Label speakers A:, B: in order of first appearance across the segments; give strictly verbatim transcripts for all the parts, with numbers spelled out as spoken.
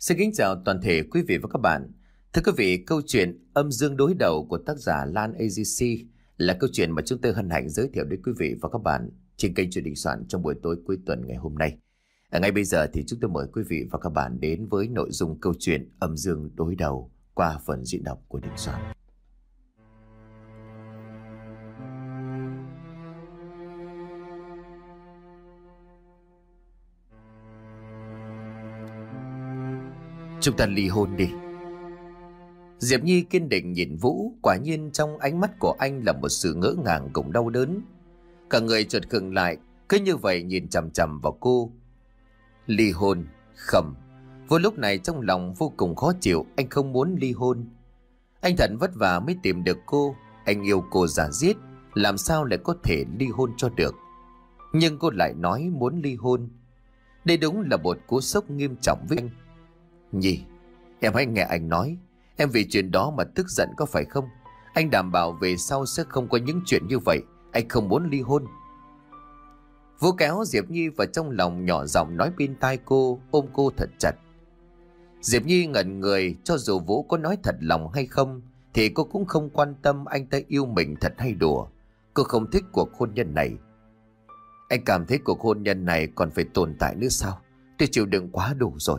A: Xin kính chào toàn thể quý vị và các bạn. Thưa quý vị, câu chuyện Âm Dương Đối Đầu của tác giả Lan a giê xê là câu chuyện mà chúng tôi hân hạnh giới thiệu đến quý vị và các bạn trên kênh Chuyện Đình Soạn trong buổi tối cuối tuần ngày hôm nay. À, ngay bây giờ thì chúng tôi mời quý vị và các bạn đến với nội dung câu chuyện Âm Dương Đối Đầu qua phần diễn đọc của Đình Soạn. Chúng ta ly hôn đi. Diệp Nhi kiên định nhìn Vũ, quả nhiên trong ánh mắt của anh là một sự ngỡ ngàng cùng đau đớn. Cả người chợt khựng lại, cứ như vậy nhìn chằm chằm vào cô. Ly hôn? Không. Vô lúc này trong lòng vô cùng khó chịu, anh không muốn ly hôn. Anh thật vất vả mới tìm được cô, anh yêu cô giả giết, làm sao lại có thể ly hôn cho được. Nhưng cô lại nói muốn ly hôn. Đây đúng là một cú sốc nghiêm trọng với anh. Nhi, em hãy nghe anh nói. Em vì chuyện đó mà tức giận có phải không? Anh đảm bảo về sau sẽ không có những chuyện như vậy. Anh không muốn ly hôn. Vũ kéo Diệp Nhi vào trong lòng, nhỏ giọng nói bên tai cô, ôm cô thật chặt. Diệp Nhi ngẩn người, cho dù Vũ có nói thật lòng hay không thì cô cũng không quan tâm anh ta yêu mình thật hay đùa. Cô không thích cuộc hôn nhân này. Anh cảm thấy cuộc hôn nhân này còn phải tồn tại nữa sao? Tôi chịu đựng quá đủ rồi.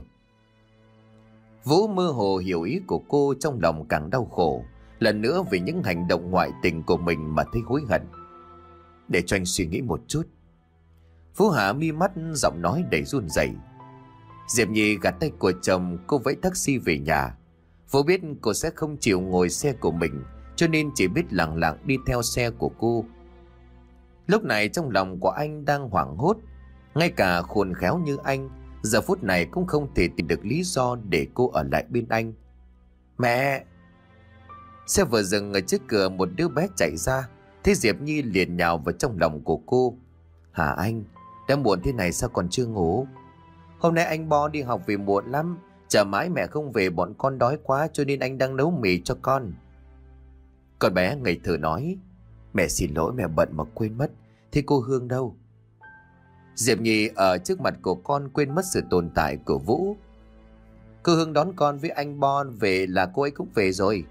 A: Vũ mơ hồ hiểu ý của cô, trong lòng càng đau khổ, lần nữa vì những hành động ngoại tình của mình mà thấy hối hận. Để cho anh suy nghĩ một chút. Vũ hạ mi mắt, giọng nói đầy run rẩy. Diệp Nhi gạt tay của chồng, cô vẫy taxi về nhà. Vũ biết cô sẽ không chịu ngồi xe của mình, cho nên chỉ biết lặng lặng đi theo xe của cô. Lúc này trong lòng của anh đang hoảng hốt. Ngay cả khôn khéo như anh giờ phút này cũng không thể tìm được lý do để cô ở lại bên anh. Mẹ! Xe vừa dừng ở trước cửa, một đứa bé chạy ra. Thấy Diệp Nhi liền nhào vào trong lòng của cô. Hả anh? Đã muộn thế này sao còn chưa ngủ? Hôm nay anh Bo đi học về muộn lắm. Chờ mãi mẹ không về bọn con đói quá, cho nên anh đang nấu mì cho con. Con bé ngây thơ nói. Mẹ xin lỗi, mẹ bận mà quên mất. Thế cô Hương đâu? Diệp Nhi ở trước mặt của con quên mất sự tồn tại của Vũ. Cô Hương đón con với anh Bon về là cô ấy cũng về rồi.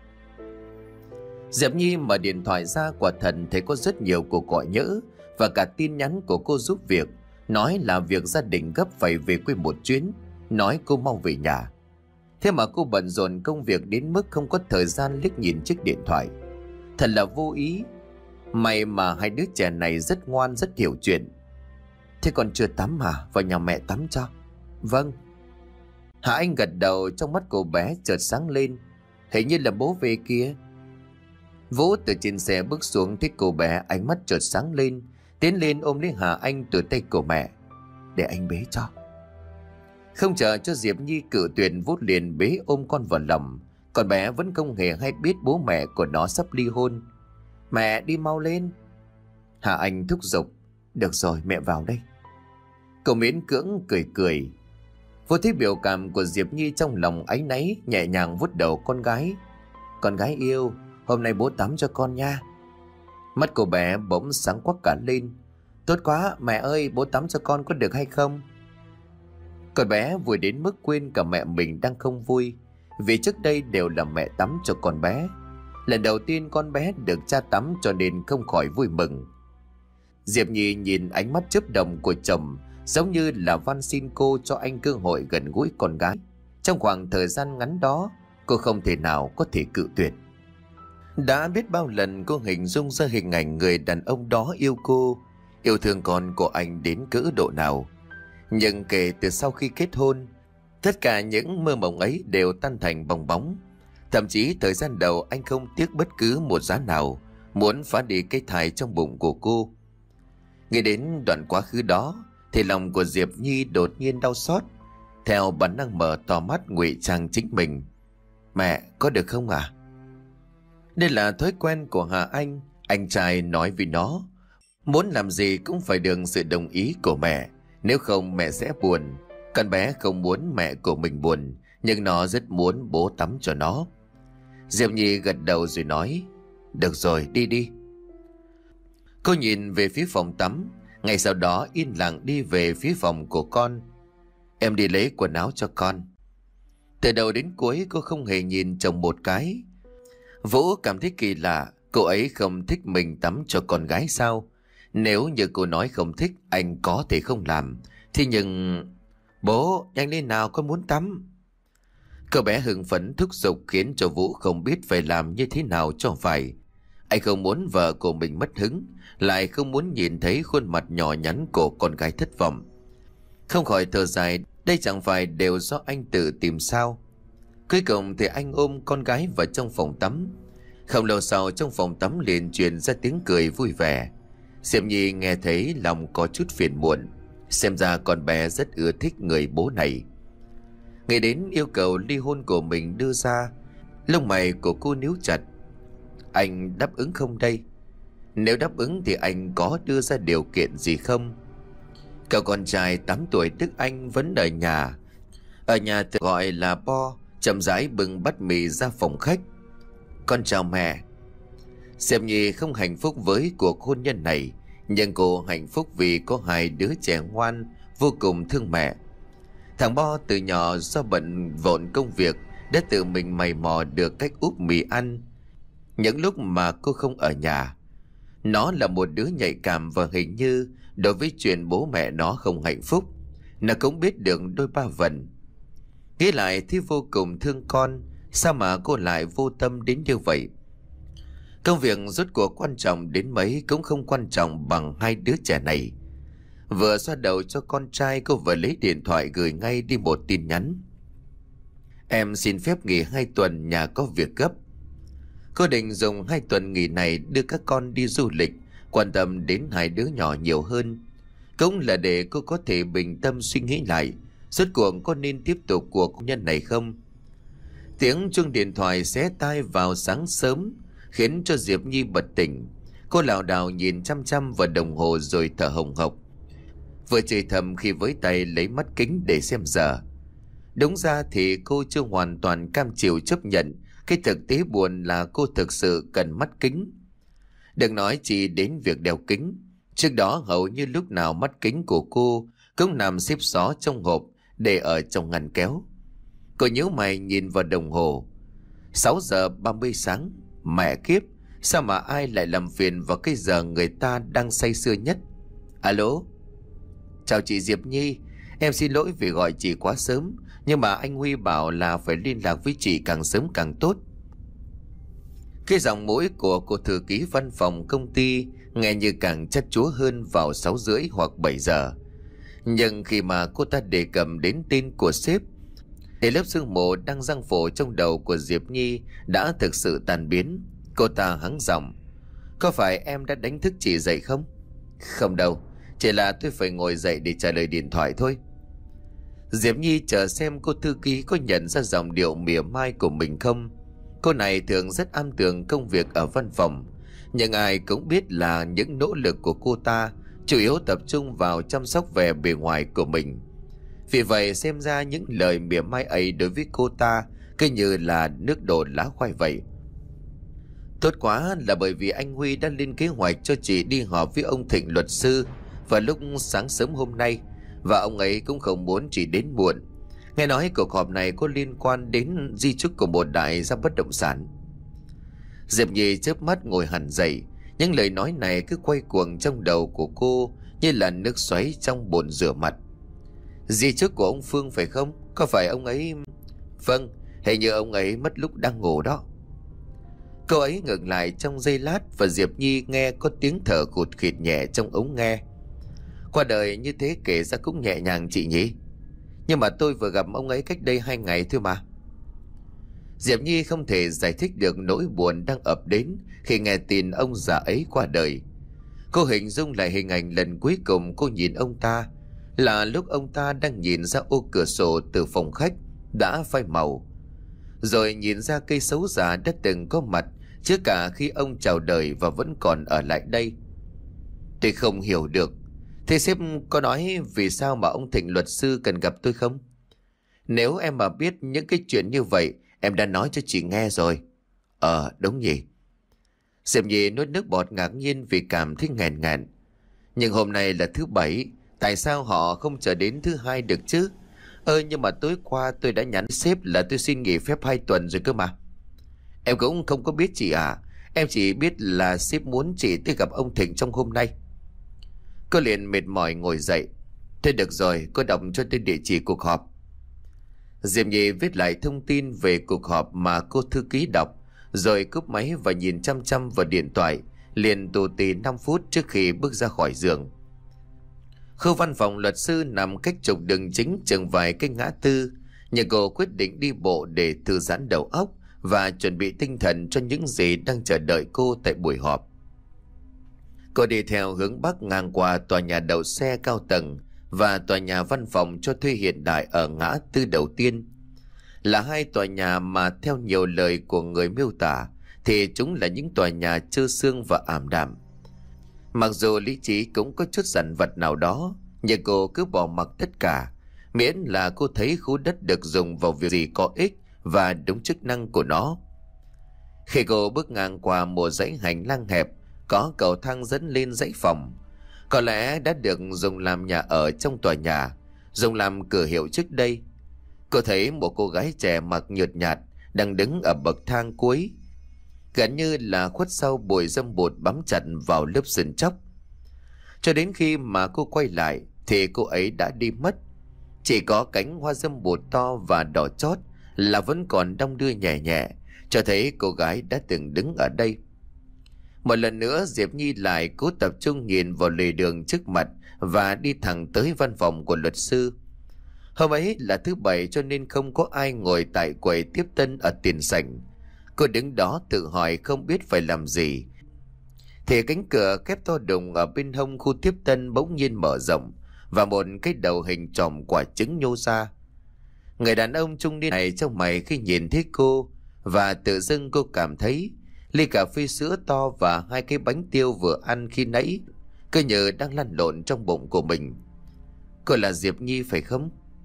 A: Diệp Nhi mở điện thoại ra, quả thật thấy có rất nhiều cuộc gọi nhỡ và cả tin nhắn của cô giúp việc, nói là việc gia đình gấp phải về quê một chuyến, nói cô mau về nhà. Thế mà cô bận rộn công việc đến mức không có thời gian liếc nhìn chiếc điện thoại. Thật là vô ý. May mà hai đứa trẻ này rất ngoan, rất hiểu chuyện. Thế còn chưa tắm hả? Vào nhà mẹ tắm cho. Vâng. Hạ Anh gật đầu, trong mắt cô bé chợt sáng lên. Hình như là bố về kia. Vũ từ trên xe bước xuống, thấy cô bé, ánh mắt chợt sáng lên, tiến lên ôm lấy Hạ Anh từ tay của mẹ. Để anh bế cho. Không chờ cho Diệp Nhi cự tuyệt, Vũ liền bế ôm con vào lòng. Còn bé vẫn không hề hay biết bố mẹ của nó sắp ly hôn. Mẹ đi mau lên. Hạ Anh thúc giục. Được rồi, mẹ vào đây. Cậu miễn cưỡng cười cười. Vô thấy biểu cảm của Diệp Nhi trong lòng áy náy, nhẹ nhàng vuốt đầu con gái. Con gái yêu, hôm nay bố tắm cho con nha. Mắt cô bé bỗng sáng quắc cả lên. Tốt quá, mẹ ơi, bố tắm cho con có được hay không? Con bé vui đến mức quên cả mẹ mình đang không vui, vì trước đây đều là mẹ tắm cho con bé. Lần đầu tiên con bé được cha tắm cho nên không khỏi vui mừng. Diệp Nhi nhìn ánh mắt chớp động của chồng, giống như là van xin cô cho anh cơ hội gần gũi con gái. Trong khoảng thời gian ngắn đó, cô không thể nào có thể cự tuyệt. Đã biết bao lần cô hình dung ra hình ảnh người đàn ông đó yêu cô, yêu thương con của anh đến cỡ độ nào. Nhưng kể từ sau khi kết hôn, tất cả những mơ mộng ấy đều tan thành bong bóng. Thậm chí thời gian đầu anh không tiếc bất cứ một giá nào muốn phá đi cái thai trong bụng của cô. Nghĩ đến đoạn quá khứ đó thì lòng của Diệp Nhi đột nhiên đau xót. Theo bản năng mở to mắt ngụy trang chính mình. Mẹ, có được không ạ? À? Đây là thói quen của Hà Anh. Anh trai nói với nó, muốn làm gì cũng phải được sự đồng ý của mẹ, nếu không mẹ sẽ buồn. Con bé không muốn mẹ của mình buồn, nhưng nó rất muốn bố tắm cho nó. Diệp Nhi gật đầu rồi nói, được rồi, đi đi. Cô nhìn về phía phòng tắm, ngay sau đó yên lặng đi về phía phòng của con. Em đi lấy quần áo cho con. Từ đầu đến cuối cô không hề nhìn chồng một cái. Vũ cảm thấy kỳ lạ, cô ấy không thích mình tắm cho con gái sao? Nếu như cô nói không thích, anh có thể không làm. Thế nhưng... Bố, nhanh lên nào, con muốn tắm. Cậu bé hưng phấn thúc giục khiến cho Vũ không biết phải làm như thế nào cho phải. Anh không muốn vợ của mình mất hứng, lại không muốn nhìn thấy khuôn mặt nhỏ nhắn của con gái thất vọng. Không khỏi thở dài, đây chẳng phải đều do anh tự tìm sao. Cuối cùng thì anh ôm con gái vào trong phòng tắm. Không lâu sau trong phòng tắm liền truyền ra tiếng cười vui vẻ. Diệp Nhi nghe thấy lòng có chút phiền muộn. Xem ra con bé rất ưa thích người bố này. Nghĩ đến yêu cầu ly hôn của mình đưa ra, lông mày của cô níu chặt. Anh đáp ứng không đây? Nếu đáp ứng thì anh có đưa ra điều kiện gì không? Cậu con trai tám tuổi Đức Anh vẫn ở nhà. Ở nhà tự gọi là Bo, chậm rãi bưng bát mì ra phòng khách. Con chào mẹ. Diệp Nhi không hạnh phúc với cuộc hôn nhân này, nhưng cô hạnh phúc vì có hai đứa trẻ ngoan, vô cùng thương mẹ. Thằng Bo từ nhỏ do bận rộn công việc đã tự mình mày mò được cách úp mì ăn những lúc mà cô không ở nhà. Nó là một đứa nhạy cảm và hình như đối với chuyện bố mẹ nó không hạnh phúc, nó cũng biết được đôi ba phần. Nghĩ lại thì vô cùng thương con, sao mà cô lại vô tâm đến như vậy? Công việc rốt cuộc quan trọng đến mấy cũng không quan trọng bằng hai đứa trẻ này. Vừa xoa đầu cho con trai, cô vừa lấy điện thoại gửi ngay đi một tin nhắn. Em xin phép nghỉ hai tuần, nhà có việc gấp. Cô định dùng hai tuần nghỉ này đưa các con đi du lịch, quan tâm đến hai đứa nhỏ nhiều hơn. Cũng là để cô có thể bình tâm suy nghĩ lại, rốt cuộc có nên tiếp tục cuộc hôn nhân này không? Tiếng chuông điện thoại xé tai vào sáng sớm khiến cho Diệp Nhi bật tỉnh. Cô lảo đảo nhìn chăm chăm vào đồng hồ rồi thở hồng hộc, vừa chửi thầm khi với tay lấy mắt kính để xem giờ. Đúng ra thì cô chưa hoàn toàn cam chịu chấp nhận cái thực tế buồn là cô thực sự cần mắt kính. Đừng nói chỉ đến việc đeo kính, trước đó hầu như lúc nào mắt kính của cô cũng nằm xếp xó trong hộp để ở trong ngăn kéo. Cô nhíu mày nhìn vào đồng hồ. Sáu giờ ba mươi sáng. Mẹ kiếp, sao mà ai lại làm phiền vào cái giờ người ta đang say sưa nhất? Alo. Chào chị Diệp Nhi, em xin lỗi vì gọi chị quá sớm, nhưng mà anh Huy bảo là phải liên lạc với chị càng sớm càng tốt. Cái giọng mũi của cô thư ký văn phòng công ty nghe như càng chát chúa hơn vào sáu rưỡi hoặc bảy giờ. Nhưng khi mà cô ta đề cập đến tên của sếp, thì lớp sương mù đang giăng phổ trong đầu của Diệp Nhi đã thực sự tan biến. Cô ta hắng giọng. Có phải em đã đánh thức chị dậy không? Không đâu, chỉ là tôi phải ngồi dậy để trả lời điện thoại thôi. Diệp Nhi chờ xem cô thư ký có nhận ra giọng điệu mỉa mai của mình không. Cô này thường rất am tường công việc ở văn phòng, nhưng ai cũng biết là những nỗ lực của cô ta chủ yếu tập trung vào chăm sóc vẻ bề ngoài của mình. Vì vậy xem ra những lời mỉa mai ấy đối với cô ta cứ như là nước đổ lá khoai vậy. Tốt quá là bởi vì anh Huy đã lên kế hoạch cho chị đi họp với ông Thịnh luật sư vào lúc sáng sớm hôm nay, và ông ấy cũng không muốn chị đến muộn. Nghe nói cuộc họp này có liên quan đến di chúc của một đại gia bất động sản. Diệp Nhi chớp mắt ngồi hẳn dậy. Những lời nói này cứ quay cuồng trong đầu của cô như là nước xoáy trong bồn rửa mặt. Di chúc của ông Phương phải không? Có phải ông ấy... Vâng, hình như ông ấy mất lúc đang ngủ đó. Cô ấy ngừng lại trong giây lát và Diệp Nhi nghe có tiếng thở khụt khịt nhẹ trong ống nghe. Qua đời như thế kể ra cũng nhẹ nhàng chị nhỉ? Nhưng mà tôi vừa gặp ông ấy cách đây hai ngày thôi mà. Diệp Nhi không thể giải thích được nỗi buồn đang ập đến khi nghe tin ông già ấy qua đời. Cô hình dung lại hình ảnh lần cuối cùng cô nhìn ông ta là lúc ông ta đang nhìn ra ô cửa sổ từ phòng khách đã phai màu, rồi nhìn ra cây sấu già đã từng có mặt trước cả khi ông chào đời và vẫn còn ở lại đây. Tôi không hiểu được. Thế sếp có nói vì sao mà ông Thịnh luật sư cần gặp tôi không? Nếu em mà biết những cái chuyện như vậy, em đã nói cho chị nghe rồi. Ờ, đúng nhỉ. Diệp Nhi nuốt nước bọt ngạc nhiên vì cảm thấy nghẹn ngẹn. Nhưng hôm nay là thứ bảy, tại sao họ không chờ đến thứ hai được chứ? Ơ nhưng mà tối qua tôi đã nhắn sếp là tôi xin nghỉ phép hai tuần rồi cơ mà. Em cũng không có biết chị à. Em chỉ biết là sếp muốn chị tới gặp ông Thịnh trong hôm nay. Cô liền mệt mỏi ngồi dậy. Thế được rồi, cô đọc cho tôi địa chỉ cuộc họp. Diệp Nhi viết lại thông tin về cuộc họp mà cô thư ký đọc, rồi cúp máy và nhìn chăm chăm vào điện thoại, liền tù tì năm phút trước khi bước ra khỏi giường. Khu văn phòng luật sư nằm cách trục đường chính chừng vài cái ngã tư, nhưng cô quyết định đi bộ để thư giãn đầu óc và chuẩn bị tinh thần cho những gì đang chờ đợi cô tại buổi họp. Cô đi theo hướng bắc ngang qua tòa nhà đậu xe cao tầng và tòa nhà văn phòng cho thuê hiện đại ở ngã tư đầu tiên. Là hai tòa nhà mà theo nhiều lời của người miêu tả thì chúng là những tòa nhà trơ xương và ảm đạm. Mặc dù lý trí cũng có chút dằn vặt nào đó, nhưng cô cứ bỏ mặc tất cả, miễn là cô thấy khu đất được dùng vào việc gì có ích và đúng chức năng của nó. Khi cô bước ngang qua một dãy hành lang hẹp, có cầu thang dẫn lên dãy phòng. Có lẽ đã được dùng làm nhà ở trong tòa nhà, dùng làm cửa hiệu trước đây. Cô thấy một cô gái trẻ mặc nhợt nhạt đang đứng ở bậc thang cuối, gần như là khuất sau bụi râm bụt bám chặt vào lớp sườn chóc. Cho đến khi mà cô quay lại thì cô ấy đã đi mất. Chỉ có cánh hoa râm bụt to và đỏ chót là vẫn còn đong đưa nhẹ nhẹ, cho thấy cô gái đã từng đứng ở đây. Một lần nữa Diệp Nhi lại cố tập trung nhìn vào lề đường trước mặt và đi thẳng tới văn phòng của luật sư. Hôm ấy là thứ bảy cho nên không có ai ngồi tại quầy tiếp tân ở tiền sảnh. Cô đứng đó tự hỏi không biết phải làm gì, thì cánh cửa kép to đùng ở bên hông khu tiếp tân bỗng nhiên mở rộng và một cái đầu hình tròn quả trứng nhô ra. Người đàn ông trung niên này trông mày khi nhìn thấy cô, và tự dưng cô cảm thấy ly cà phê sữa to và hai cái bánh tiêu vừa ăn khi nãy cứ như đang lăn lộn trong bụng của mình. Cô là Diệp Nhi phải không?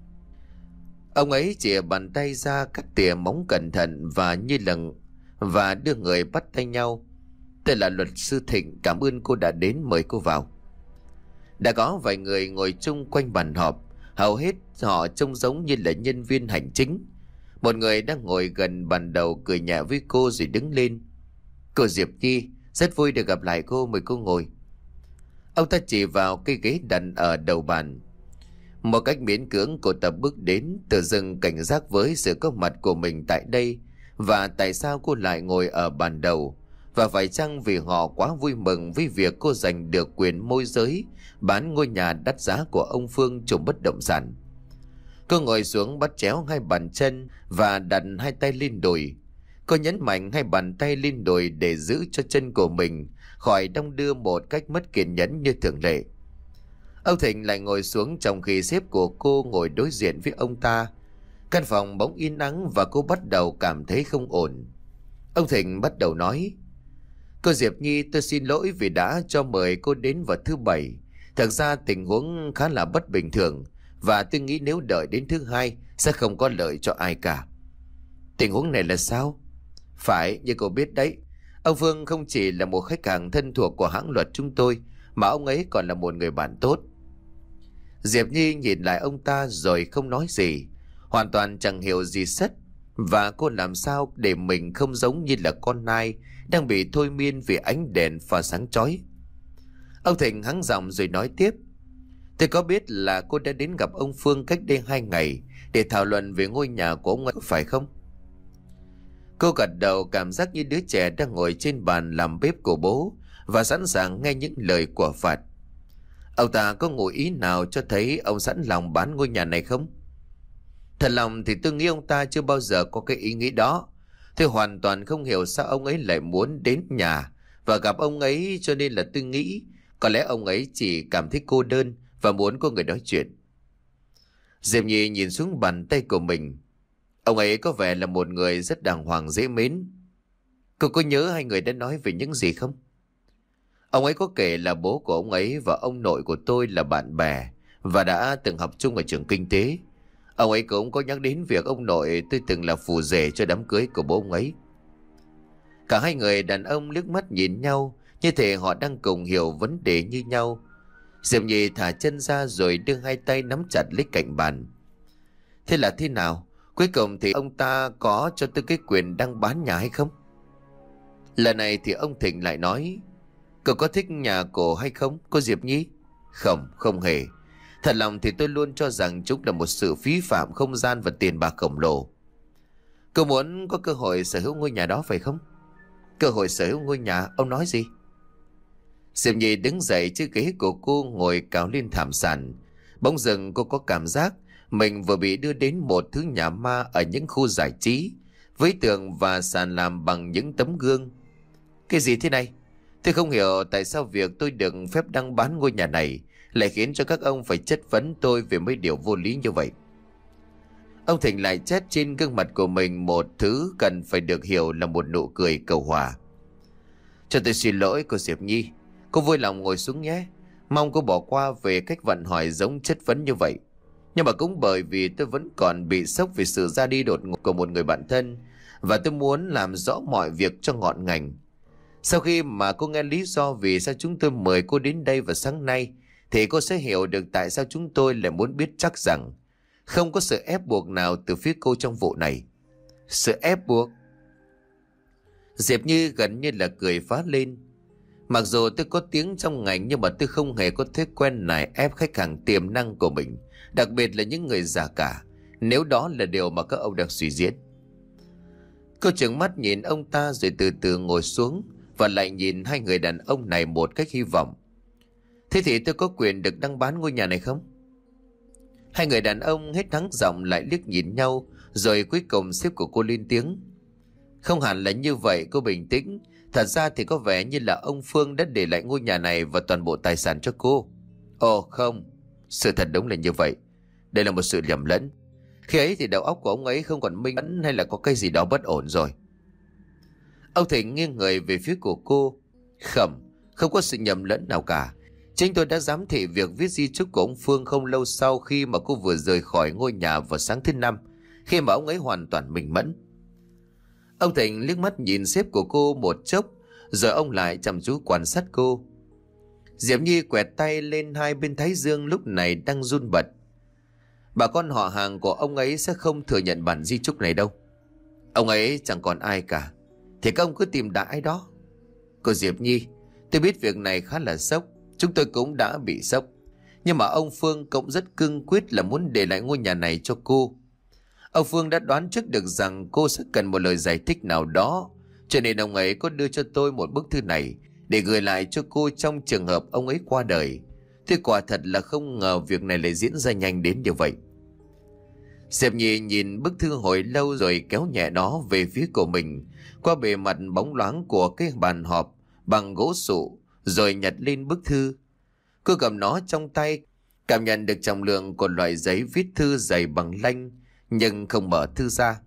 A: Ông ấy chìa bàn tay ra cắt tỉa móng cẩn thận và như lần và đưa người bắt tay nhau. Tôi là luật sư Thịnh, cảm ơn cô đã đến, mời cô vào. Đã có vài người ngồi chung quanh bàn họp, hầu hết họ trông giống như là nhân viên hành chính. Một người đang ngồi gần bàn đầu cười nhẹ với cô rồi đứng lên. Cô Diệp Nhi, rất vui được gặp lại cô, mời cô ngồi. Ông ta chỉ vào cái ghế đặt ở đầu bàn. Một cách miễn cưỡng cô ta bước đến, tự dưng cảnh giác với sự có mặt của mình tại đây, và tại sao cô lại ngồi ở bàn đầu, và phải chăng vì họ quá vui mừng với việc cô giành được quyền môi giới bán ngôi nhà đắt giá của ông Phương trùm bất động sản. Cô ngồi xuống bắt chéo hai bàn chân và đặt hai tay lên đùi. Cô nhấn mạnh hai bàn tay lên đùi để giữ cho chân của mình khỏi đong đưa một cách mất kiên nhẫn như thường lệ. Ông Thịnh lại ngồi xuống trong khi sếp của cô ngồi đối diện với ông ta. Căn phòng bỗng yên ắng và cô bắt đầu cảm thấy không ổn. Ông Thịnh bắt đầu nói: Cô Diệp Nhi, tôi xin lỗi vì đã cho mời cô đến vào thứ bảy. Thật ra tình huống khá là bất bình thường, và tôi nghĩ nếu đợi đến thứ hai sẽ không có lợi cho ai cả. Tình huống này là sao? Phải, như cô biết đấy, ông Phương không chỉ là một khách hàng thân thuộc của hãng luật chúng tôi, mà ông ấy còn là một người bạn tốt. Diệp Nhi nhìn lại ông ta rồi không nói gì, hoàn toàn chẳng hiểu gì sất, và cô làm sao để mình không giống như là con nai đang bị thôi miên vì ánh đèn pha sáng chói. Ông Thịnh hắng giọng rồi nói tiếp: Tôi có biết là cô đã đến gặp ông Phương cách đây hai ngày để thảo luận về ngôi nhà của ông ấy, phải không? Cô gật đầu, cảm giác như đứa trẻ đang ngồi trên bàn làm bếp của bố và sẵn sàng nghe những lời của phạt. Ông ta có ngụ ý nào cho thấy ông sẵn lòng bán ngôi nhà này không? Thật lòng thì tôi nghĩ ông ta chưa bao giờ có cái ý nghĩ đó. Tôi hoàn toàn không hiểu sao ông ấy lại muốn đến nhà và gặp ông ấy, cho nên là tôi nghĩ có lẽ ông ấy chỉ cảm thấy cô đơn và muốn có người nói chuyện. Diệp Nhi nhìn xuống bàn tay của mình. Ông ấy có vẻ là một người rất đàng hoàng dễ mến. Cô có nhớ hai người đã nói về những gì không? Ông ấy có kể là bố của ông ấy và ông nội của tôi là bạn bè và đã từng học chung ở trường kinh tế. Ông ấy cũng có nhắc đến việc ông nội tôi từng là phù rể cho đám cưới của bố ông ấy. Cả hai người đàn ông liếc mắt nhìn nhau, như thể họ đang cùng hiểu vấn đề như nhau. Diệp Nhi thả chân ra rồi đưa hai tay nắm chặt lấy cạnh bàn. Thế là thế nào? Cuối cùng thì ông ta có cho tôi cái quyền đăng bán nhà hay không? Lần này thì ông Thịnh lại nói: Cậu có thích nhà cổ hay không, cô Diệp Nhi? Không, không hề. Thật lòng thì tôi luôn cho rằng chúng là một sự phí phạm không gian và tiền bạc khổng lồ. Cậu muốn có cơ hội sở hữu ngôi nhà đó phải không? Cơ hội sở hữu ngôi nhà? Ông nói gì? Diệp Nhi đứng dậy, chiếc ghế của cô ngồi cào lên thảm sàn. Bỗng dưng cô có cảm giác mình vừa bị đưa đến một thứ nhà ma ở những khu giải trí, với tường và sàn làm bằng những tấm gương. Cái gì thế này? Tôi không hiểu tại sao việc tôi được phép đăng bán ngôi nhà này lại khiến cho các ông phải chất vấn tôi về mấy điều vô lý như vậy. Ông Thịnh lại chét trên gương mặt của mình một thứ cần phải được hiểu là một nụ cười cầu hòa. Cho tôi xin lỗi cô Diệp Nhi. Cô vui lòng ngồi xuống nhé. Mong cô bỏ qua về cách vận hỏi giống chất vấn như vậy. Nhưng mà cũng bởi vì tôi vẫn còn bị sốc vì sự ra đi đột ngột của một người bạn thân, và tôi muốn làm rõ mọi việc cho ngọn ngành. Sau khi mà cô nghe lý do vì sao chúng tôi mời cô đến đây vào sáng nay, thì cô sẽ hiểu được tại sao chúng tôi lại muốn biết chắc rằng không có sự ép buộc nào từ phía cô trong vụ này. Sự ép buộc? Diệp Như gần như là cười phá lên. Mặc dù tôi có tiếng trong ngành, nhưng mà tôi không hề có thói quen này ép khách hàng tiềm năng của mình, đặc biệt là những người già cả, nếu đó là điều mà các ông đang suy diễn. Cô trừng mắt nhìn ông ta rồi từ từ ngồi xuống, và lại nhìn hai người đàn ông này một cách hy vọng. Thế thì tôi có quyền được đăng bán ngôi nhà này không? Hai người đàn ông hết hắng giọng lại liếc nhìn nhau, rồi cuối cùng sếp của cô lên tiếng. Không hẳn là như vậy, cô bình tĩnh. Thật ra thì có vẻ như là ông Phương đã để lại ngôi nhà này và toàn bộ tài sản cho cô. Ồ không, sự thật đúng là như vậy. Đây là một sự nhầm lẫn. Khi ấy thì đầu óc của ông ấy không còn minh mẫn, hay là có cái gì đó bất ổn rồi. Ông Thịnh nghiêng người về phía của cô. Khẩm, không có sự nhầm lẫn nào cả. Chính tôi đã giám thị việc viết di chúc của ông Phương không lâu sau khi mà cô vừa rời khỏi ngôi nhà vào sáng thứ năm, khi mà ông ấy hoàn toàn minh mẫn. Ông Thịnh liếc mắt nhìn sếp của cô một chốc, rồi ông lại chăm chú quan sát cô. Diệp Nhi quẹt tay lên hai bên thái dương lúc này đang run bật. Bà con họ hàng của ông ấy sẽ không thừa nhận bản di chúc này đâu. Ông ấy chẳng còn ai cả, thì các ông cứ tìm đại ai đó. Cô Diệp Nhi, tôi biết việc này khá là sốc, chúng tôi cũng đã bị sốc. Nhưng mà ông Phương cũng rất cương quyết là muốn để lại ngôi nhà này cho cô. Ông Phương đã đoán trước được rằng cô sẽ cần một lời giải thích nào đó, cho nên ông ấy có đưa cho tôi một bức thư này để gửi lại cho cô trong trường hợp ông ấy qua đời. Thế quả thật là không ngờ việc này lại diễn ra nhanh đến như vậy. Diệp Nhi nhìn bức thư hồi lâu rồi kéo nhẹ nó về phía của mình, qua bề mặt bóng loáng của cái bàn họp bằng gỗ sụ, rồi nhặt lên bức thư. Cô cầm nó trong tay, cảm nhận được trọng lượng của loại giấy viết thư dày bằng lanh, nhưng không mở thư ra.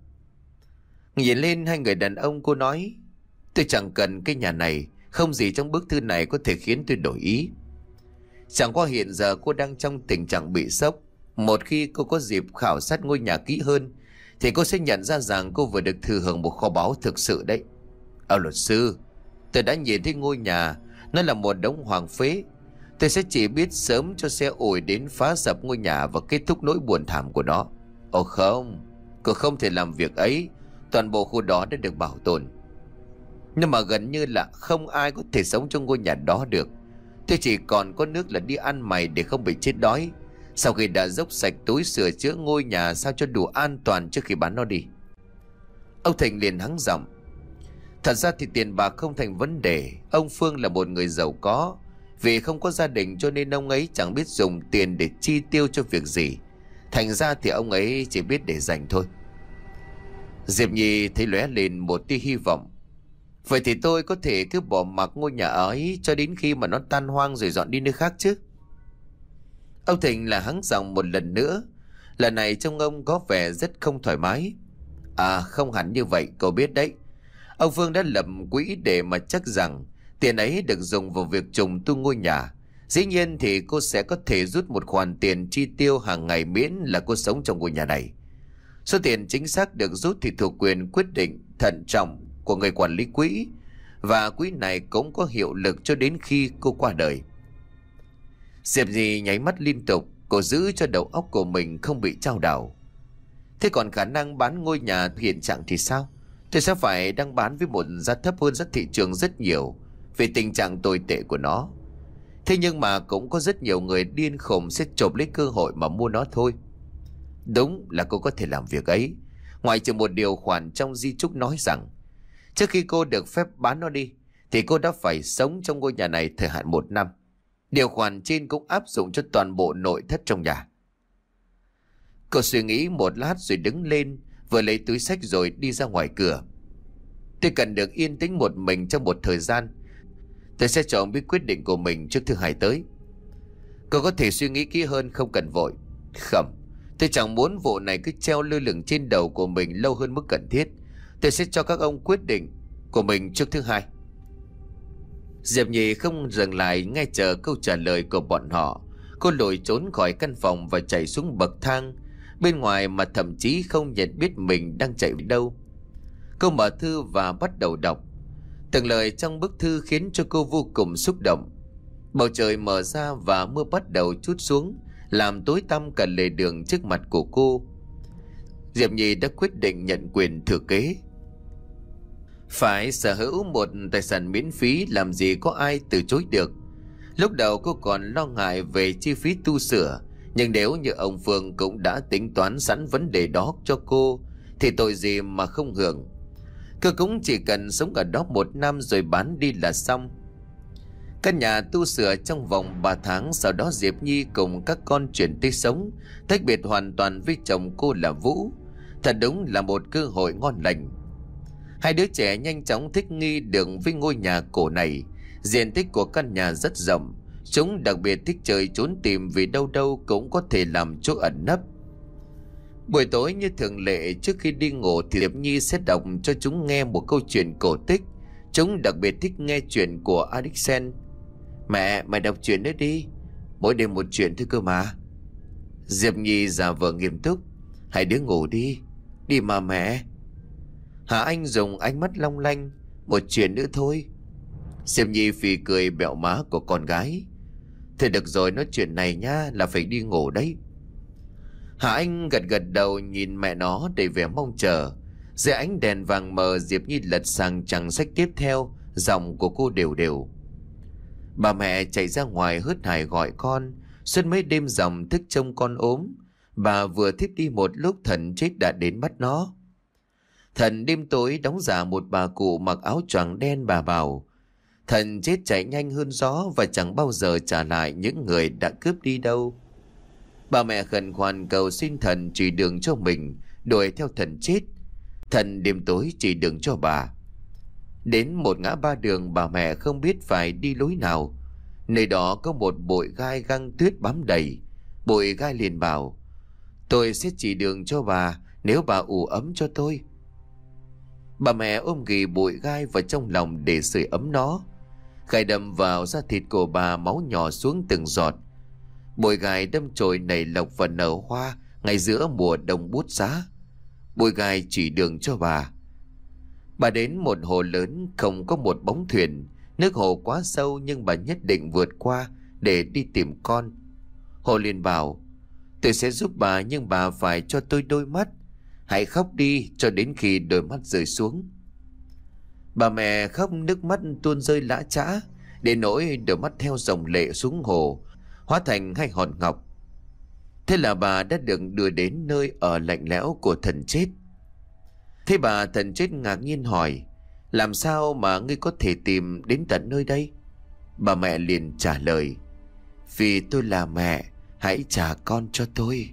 A: Nhìn lên hai người đàn ông, cô nói: Tôi chẳng cần cái nhà này, không gì trong bức thư này có thể khiến tôi đổi ý. Chẳng qua hiện giờ cô đang trong tình trạng bị sốc. Một khi cô có dịp khảo sát ngôi nhà kỹ hơn, thì cô sẽ nhận ra rằng cô vừa được thừa hưởng một kho báu thực sự đấy. Ở luật sư, tôi đã nhìn thấy ngôi nhà, nó là một đống hoang phế. Tôi sẽ chỉ biết sớm cho xe ủi đến phá sập ngôi nhà và kết thúc nỗi buồn thảm của nó. Ồ không, cô không thể làm việc ấy. Toàn bộ khu đó đã được bảo tồn, nhưng mà gần như là không ai có thể sống trong ngôi nhà đó được. Tôi chỉ còn có nước là đi ăn mày để không bị chết đói, sau khi đã dốc sạch túi sửa chữa ngôi nhà sao cho đủ an toàn trước khi bán nó đi. Ông Thịnh liền hắng giọng. Thật ra thì tiền bạc không thành vấn đề. Ông Phương là một người giàu có. Vì không có gia đình cho nên ông ấy chẳng biết dùng tiền để chi tiêu cho việc gì. Thành ra thì ông ấy chỉ biết để dành thôi. Diệp Nhi thấy lóe lên một tia hy vọng. Vậy thì tôi có thể cứ bỏ mặc ngôi nhà ấy cho đến khi mà nó tan hoang rồi dọn đi nơi khác chứ? Ông Thịnh là hắng giọng một lần nữa. Lần này trông ông có vẻ rất không thoải mái. À không hẳn như vậy, cậu biết đấy. Ông Phương đã lập quỹ để mà chắc rằng tiền ấy được dùng vào việc trùng tu ngôi nhà. Dĩ nhiên thì cô sẽ có thể rút một khoản tiền chi tiêu hàng ngày miễn là cô sống trong ngôi nhà này. Số tiền chính xác được rút thì thuộc quyền quyết định thận trọng của người quản lý quỹ, và quỹ này cũng có hiệu lực cho đến khi cô qua đời. Diệp Nhi nháy mắt liên tục, cô giữ cho đầu óc của mình không bị chao đảo. Thế còn khả năng bán ngôi nhà hiện trạng thì sao? Tôi sẽ phải đang bán với một giá thấp hơn giá thị trường rất nhiều vì tình trạng tồi tệ của nó. Thế nhưng mà cũng có rất nhiều người điên khùng sẽ chộp lấy cơ hội mà mua nó thôi. Đúng là cô có thể làm việc ấy, ngoại trừ một điều khoản trong di chúc nói rằng trước khi cô được phép bán nó đi thì cô đã phải sống trong ngôi nhà này thời hạn một năm. Điều khoản trên cũng áp dụng cho toàn bộ nội thất trong nhà. Cô suy nghĩ một lát rồi đứng lên, vừa lấy túi xách rồi đi ra ngoài cửa. Tôi cần được yên tĩnh một mình trong một thời gian. Tôi sẽ chọn biết quyết định của mình trước thứ Hai tới. Cô có thể suy nghĩ kỹ hơn, không cần vội. Không, tôi chẳng muốn vụ này cứ treo lơ lửng trên đầu của mình lâu hơn mức cần thiết. Tôi sẽ cho các ông quyết định của mình trước thứ Hai. Diệp Nhi không dừng lại nghe chờ câu trả lời của bọn họ. Cô lội trốn khỏi căn phòng và chạy xuống bậc thang bên ngoài mà thậm chí không nhận biết mình đang chạy đâu. Cô mở thư và bắt đầu đọc. Từng lời trong bức thư khiến cho cô vô cùng xúc động. Bầu trời mở ra và mưa bắt đầu trút xuống, làm tối tăm cả lề đường trước mặt của cô. Diệp Nhi đã quyết định nhận quyền thừa kế. Phải sở hữu một tài sản miễn phí làm gì có ai từ chối được. Lúc đầu cô còn lo ngại về chi phí tu sửa, nhưng nếu như ông Phương cũng đã tính toán sẵn vấn đề đó cho cô thì tội gì mà không hưởng. Cô cũng chỉ cần sống ở đó một năm rồi bán đi là xong. Căn nhà tu sửa trong vòng ba tháng, sau đó Diệp Nhi cùng các con chuyển tới sống tách biệt hoàn toàn với chồng cô là Vũ. Thật đúng là một cơ hội ngon lành. Hai đứa trẻ nhanh chóng thích nghi được với ngôi nhà cổ này. Diện tích của căn nhà rất rộng. Chúng đặc biệt thích chơi trốn tìm vì đâu đâu cũng có thể làm chỗ ẩn nấp. Buổi tối như thường lệ, trước khi đi ngủ thì Diệp Nhi sẽ đọc cho chúng nghe một câu chuyện cổ tích. Chúng đặc biệt thích nghe chuyện của Eriksen. Mẹ, mẹ đọc chuyện đó đi. Mỗi đêm một chuyện thôi cơ mà. Diệp Nhi giả vờ nghiêm túc. Hai đứa ngủ đi. Đi mà mẹ. Hà Anh dùng ánh mắt long lanh. Một chuyện nữa thôi. Diệp Nhi phì cười bẹo má của con gái. Thôi được rồi, nói chuyện này nhá, là phải đi ngủ đấy. Hà Anh gật gật đầu nhìn mẹ nó đầy vẻ mong chờ. Dưới ánh đèn vàng mờ, Diệp Nhi lật sang trang sách tiếp theo. Giọng của cô đều đều. Bà mẹ chạy ra ngoài hớt hải gọi con. Suốt mấy đêm dòng thức trông con ốm. Bà vừa thiếp đi một lúc, Thần chết đã đến bắt nó. Thần đêm tối đóng giả một bà cụ mặc áo choàng đen. Bà bảo Thần chết chạy nhanh hơn gió và chẳng bao giờ trả lại những người đã cướp đi đâu. Bà mẹ khẩn khoản cầu xin Thần chỉ đường cho mình, đuổi theo Thần chết. Thần đêm tối chỉ đường cho bà. Đến một ngã ba đường, bà mẹ không biết phải đi lối nào. Nơi đó có một bụi gai găng tuyết bám đầy. Bụi gai liền bảo tôi sẽ chỉ đường cho bà nếu bà ủ ấm cho tôi. Bà mẹ ôm ghì bụi gai vào trong lòng để sưởi ấm nó. Gai đâm vào da thịt của bà, máu nhỏ xuống từng giọt. Bụi gai đâm chồi nảy lộc và nở hoa ngay giữa mùa đông buốt giá. Bụi gai chỉ đường cho bà. Bà đến một hồ lớn, không có một bóng thuyền. Nước hồ quá sâu nhưng bà nhất định vượt qua để đi tìm con. Hồ liền bảo tôi sẽ giúp bà, nhưng bà phải cho tôi đôi mắt. Hãy khóc đi cho đến khi đôi mắt rơi xuống. Bà mẹ khóc nước mắt tuôn rơi lã chã, đến nỗi đôi mắt theo dòng lệ xuống hồ hóa thành hai hòn ngọc. Thế là bà đã được đưa đến nơi ở lạnh lẽo của thần chết. Thế bà thần chết ngạc nhiên hỏi làm sao mà ngươi có thể tìm đến tận nơi đây? Bà mẹ liền trả lời vì tôi là mẹ, hãy trả con cho tôi.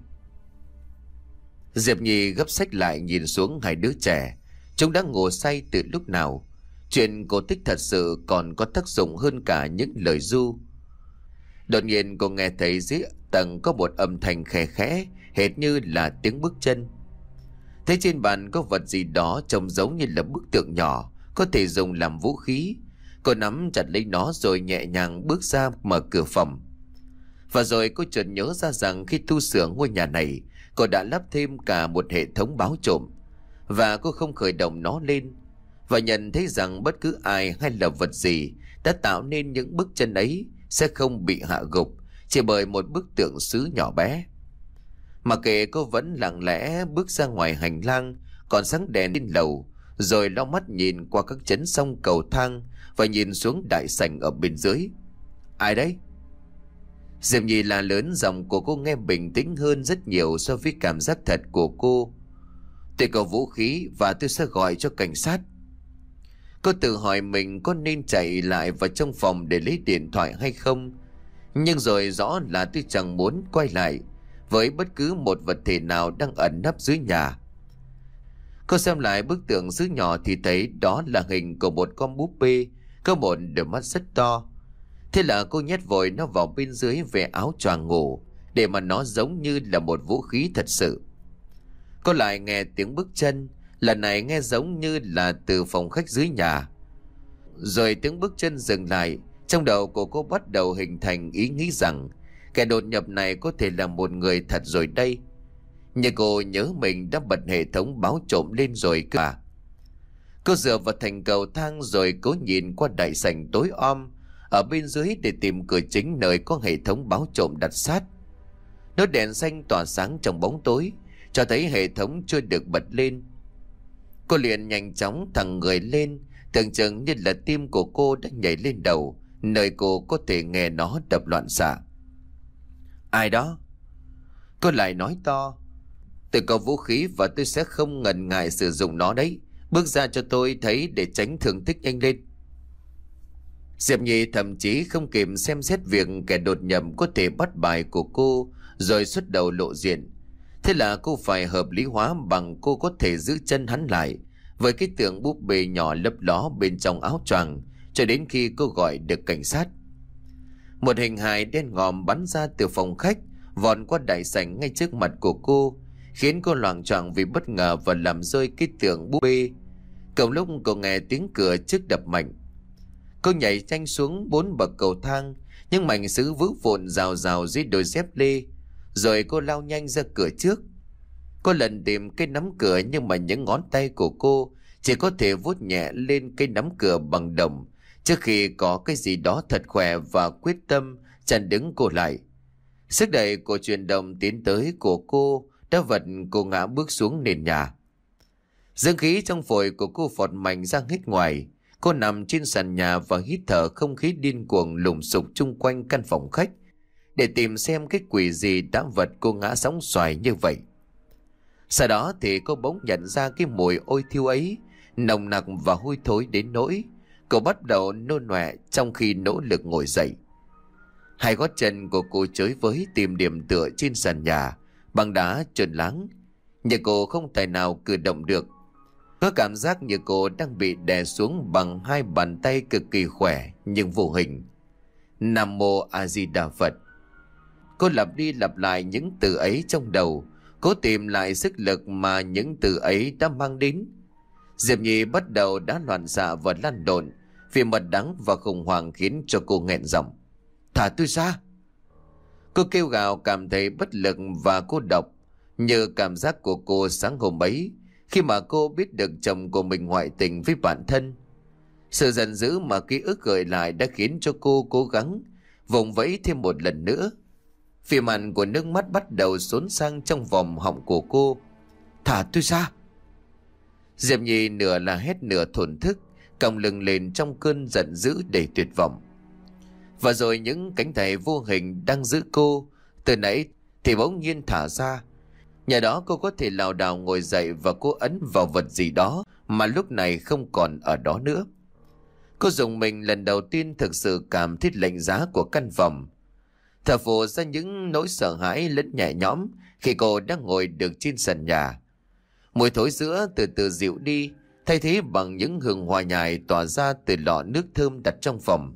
A: Diệp Nhi gấp sách lại nhìn xuống hai đứa trẻ. Chúng đã ngủ say từ lúc nào. Chuyện cổ tích thật sự còn có tác dụng hơn cả những lời ru. Đột nhiên cô nghe thấy dưới tầng có một âm thanh khẽ khẽ, hệt như là tiếng bước chân. Thế trên bàn có vật gì đó trông giống như là bức tượng nhỏ, có thể dùng làm vũ khí. Cô nắm chặt lấy nó rồi nhẹ nhàng bước ra mở cửa phòng. Và rồi cô chợt nhớ ra rằng khi tu sửa ngôi nhà này, cô đã lắp thêm cả một hệ thống báo trộm. Và cô không khởi động nó lên. Và nhận thấy rằng bất cứ ai hay là vật gì đã tạo nên những bước chân ấy sẽ không bị hạ gục chỉ bởi một bức tượng sứ nhỏ bé. Mà kệ cô vẫn lặng lẽ bước ra ngoài hành lang còn sáng đèn lên lầu, rồi lau mắt nhìn qua các chấn song cầu thang và nhìn xuống đại sảnh ở bên dưới. Ai đấy? Diệp Nhi là lớn, giọng của cô nghe bình tĩnh hơn rất nhiều so với cảm giác thật của cô. Tôi có vũ khí và tôi sẽ gọi cho cảnh sát. Cô tự hỏi mình có nên chạy lại vào trong phòng để lấy điện thoại hay không. Nhưng rồi rõ là tôi chẳng muốn quay lại với bất cứ một vật thể nào đang ẩn nấp dưới nhà. Cô xem lại bức tượng sứ nhỏ thì thấy đó là hình của một con búp bê có một đôi mắt rất to. Thế là cô nhét vội nó vào bên dưới về áo choàng ngủ để mà nó giống như là một vũ khí thật sự. Cô lại nghe tiếng bước chân, lần này nghe giống như là từ phòng khách dưới nhà. Rồi tiếng bước chân dừng lại. Trong đầu của cô bắt đầu hình thành ý nghĩ rằng kẻ đột nhập này có thể là một người thật rồi đây. Nhưng cô nhớ mình đã bật hệ thống báo trộm lên rồi cơ à. Cô dựa vào thành cầu thang rồi cố nhìn qua đại sảnh tối om ở bên dưới để tìm cửa chính nơi có hệ thống báo trộm đặt sát. Nốt đèn xanh tỏa sáng trong bóng tối cho thấy hệ thống chưa được bật lên. Cô liền nhanh chóng thẳng người lên, tưởng chừng như là tim của cô đã nhảy lên đầu, nơi cô có thể nghe nó đập loạn xạ. Ai đó? Cô lại nói to. Tôi có vũ khí và tôi sẽ không ngần ngại sử dụng nó đấy. Bước ra cho tôi thấy để tránh thương tích anh lên. Diệp Nhi thậm chí không kịp xem xét việc kẻ đột nhập có thể bắt bài của cô rồi xuất đầu lộ diện. Thế là cô phải hợp lý hóa bằng cô có thể giữ chân hắn lại với cái tượng búp bê nhỏ lấp ló bên trong áo choàng cho đến khi cô gọi được cảnh sát. Một hình hài đen ngòm bắn ra từ phòng khách vọt qua đại sảnh ngay trước mặt của cô, khiến cô loạng choạng vì bất ngờ và làm rơi cái tượng búp bê. Cùng lúc cô nghe tiếng cửa trước đập mạnh. Cô nhảy nhanh xuống bốn bậc cầu thang, nhưng mảnh sứ vỡ vụn rào rào dưới đôi dép lê. Rồi cô lao nhanh ra cửa trước. Cô lần tìm cây nắm cửa nhưng mà những ngón tay của cô chỉ có thể vuốt nhẹ lên cây nắm cửa bằng đồng, trước khi có cái gì đó thật khỏe và quyết tâm chặn đứng cô lại. Sức đẩy của chuyển động tiến tới của cô đã vật cô ngã bước xuống nền nhà. Dương khí trong phổi của cô phọt mạnh ra hết ngoài. Cô nằm trên sàn nhà và hít thở không khí điên cuồng lùng sục chung quanh căn phòng khách để tìm xem cái quỷ gì đã vật cô ngã sóng xoài như vậy. Sau đó thì cô bỗng nhận ra cái mùi ôi thiêu ấy nồng nặc và hôi thối đến nỗi cô bắt đầu nôn ọe trong khi nỗ lực ngồi dậy. Hai gót chân của cô chới với tìm điểm tựa trên sàn nhà bằng đá trơn láng, nhưng cô không tài nào cử động được. Có cảm giác như cô đang bị đè xuống bằng hai bàn tay cực kỳ khỏe nhưng vô hình. Nam Mô A Di Đà Phật. Cô lặp đi lặp lại những từ ấy trong đầu, cố tìm lại sức lực mà những từ ấy đã mang đến. Diệp Nhi bắt đầu đã loạn xạ và lăn lộn vì mật đắng và khủng hoảng khiến cho cô nghẹn giọng. Thả tôi ra! Cô kêu gào cảm thấy bất lực và cô độc, như cảm giác của cô sáng hôm ấy khi mà cô biết được chồng của mình ngoại tình với bản thân. Sự giận dữ mà ký ức gợi lại đã khiến cho cô cố gắng vùng vẫy thêm một lần nữa. Phim màn của nước mắt bắt đầu xốn sang trong vòng họng của cô. Thả tôi ra! Diệp Nhi nửa là hét nửa thổn thức, còng lưng lên trong cơn giận dữ đầy tuyệt vọng. Và rồi những cánh tay vô hình đang giữ cô từ nãy thì bỗng nhiên thả ra. Nhờ đó cô có thể lảo đảo ngồi dậy và cô ấn vào vật gì đó mà lúc này không còn ở đó nữa. Cô dùng mình lần đầu tiên thực sự cảm thấy lạnh giá của căn phòng. Thở phồ ra những nỗi sợ hãi lẫn nhẹ nhõm khi cô đang ngồi được trên sàn nhà. Mùi thối sữa từ từ dịu đi, thay thế bằng những hương hoa nhài tỏa ra từ lọ nước thơm đặt trong phòng.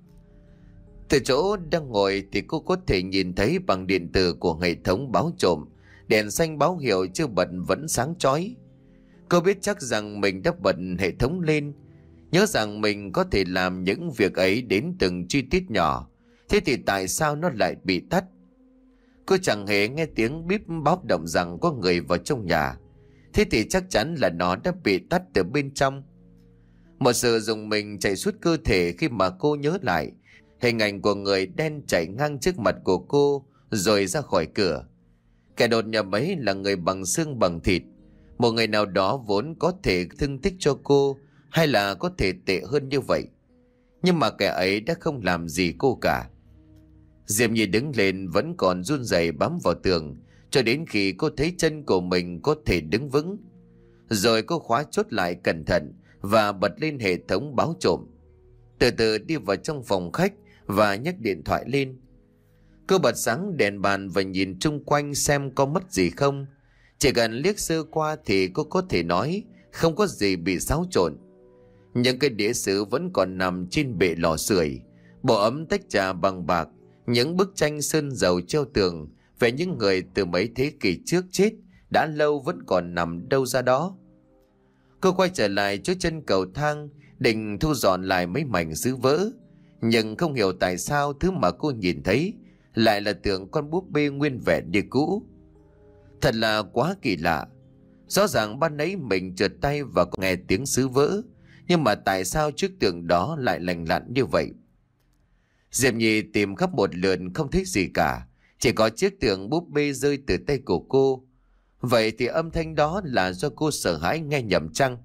A: Từ chỗ đang ngồi thì cô có thể nhìn thấy bằng điện tử của hệ thống báo trộm, đèn xanh báo hiệu chưa bật vẫn sáng chói. Cô biết chắc rằng mình đã bật hệ thống lên, nhớ rằng mình có thể làm những việc ấy đến từng chi tiết nhỏ. Thế thì tại sao nó lại bị tắt? Cô chẳng hề nghe tiếng bíp báo động rằng có người vào trong nhà. Thế thì chắc chắn là nó đã bị tắt từ bên trong. Một sự rùng mình chạy suốt cơ thể khi mà cô nhớ lại hình ảnh của người đen chạy ngang trước mặt của cô rồi ra khỏi cửa. Kẻ đột nhập ấy là người bằng xương bằng thịt, một người nào đó vốn có thể thương tích cho cô, hay là có thể tệ hơn như vậy. Nhưng mà kẻ ấy đã không làm gì cô cả. Diệp Nhi đứng lên vẫn còn run rẩy bám vào tường, cho đến khi cô thấy chân của mình có thể đứng vững. Rồi cô khóa chốt lại cẩn thận và bật lên hệ thống báo trộm. Từ từ đi vào trong phòng khách và nhấc điện thoại lên. Cô bật sáng đèn bàn và nhìn chung quanh xem có mất gì không. Chỉ cần liếc sơ qua thì cô có thể nói không có gì bị xáo trộn. Những cái đĩa sứ vẫn còn nằm trên bệ lò sưởi, bộ ấm tách trà bằng bạc, những bức tranh sơn dầu treo tường về những người từ mấy thế kỷ trước chết đã lâu vẫn còn nằm đâu ra đó. Cô quay trở lại chỗ chân cầu thang, định thu dọn lại mấy mảnh sứ vỡ, nhưng không hiểu tại sao thứ mà cô nhìn thấy lại là tượng con búp bê nguyên vẹn như cũ. Thật là quá kỳ lạ. Rõ ràng ban nãy mình trượt tay và có nghe tiếng sứ vỡ, nhưng mà tại sao chiếc tượng đó lại lành lặn như vậy? Diệp Nhi tìm khắp một lượt không thấy gì cả, chỉ có chiếc tượng búp bê rơi từ tay của cô. Vậy thì âm thanh đó là do cô sợ hãi nghe nhầm chăng?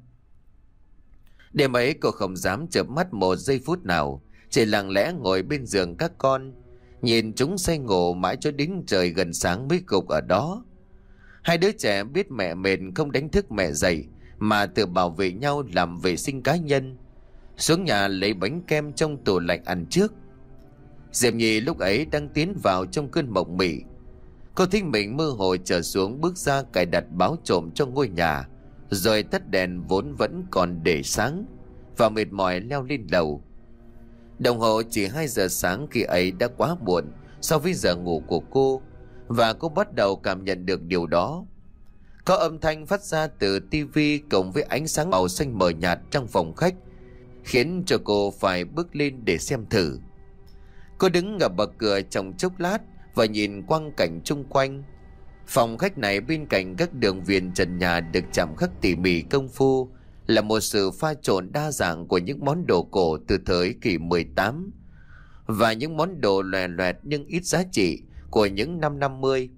A: Đêm ấy cô không dám chợp mắt một giây phút nào, chỉ lặng lẽ ngồi bên giường các con, nhìn chúng say ngủ mãi cho đến trời gần sáng mới gục ở đó. Hai đứa trẻ biết mẹ mệt không đánh thức mẹ dậy, mà tự bảo vệ nhau làm vệ sinh cá nhân, xuống nhà lấy bánh kem trong tủ lạnh ăn trước. Diệp Nhi lúc ấy đang tiến vào trong cơn mộng mị. Cô thấy mình mơ hồ trở xuống, bước ra cài đặt báo trộm cho ngôi nhà, rồi tắt đèn vốn vẫn còn để sáng, và mệt mỏi leo lên lầu. Đồng hồ chỉ hai giờ sáng khi ấy đã quá muộn so với giờ ngủ của cô, và cô bắt đầu cảm nhận được điều đó. Có âm thanh phát ra từ tivi cộng với ánh sáng màu xanh mờ nhạt trong phòng khách, khiến cho cô phải bước lên để xem thử. Cô đứng ở bậc cửa trong chốc lát và nhìn quang cảnh chung quanh. Phòng khách này bên cạnh các đường viền trần nhà được chạm khắc tỉ mỉ công phu, là một sự pha trộn đa dạng của những món đồ cổ từ thời kỷ mười tám và những món đồ loè loẹt nhưng ít giá trị của những năm năm mươi.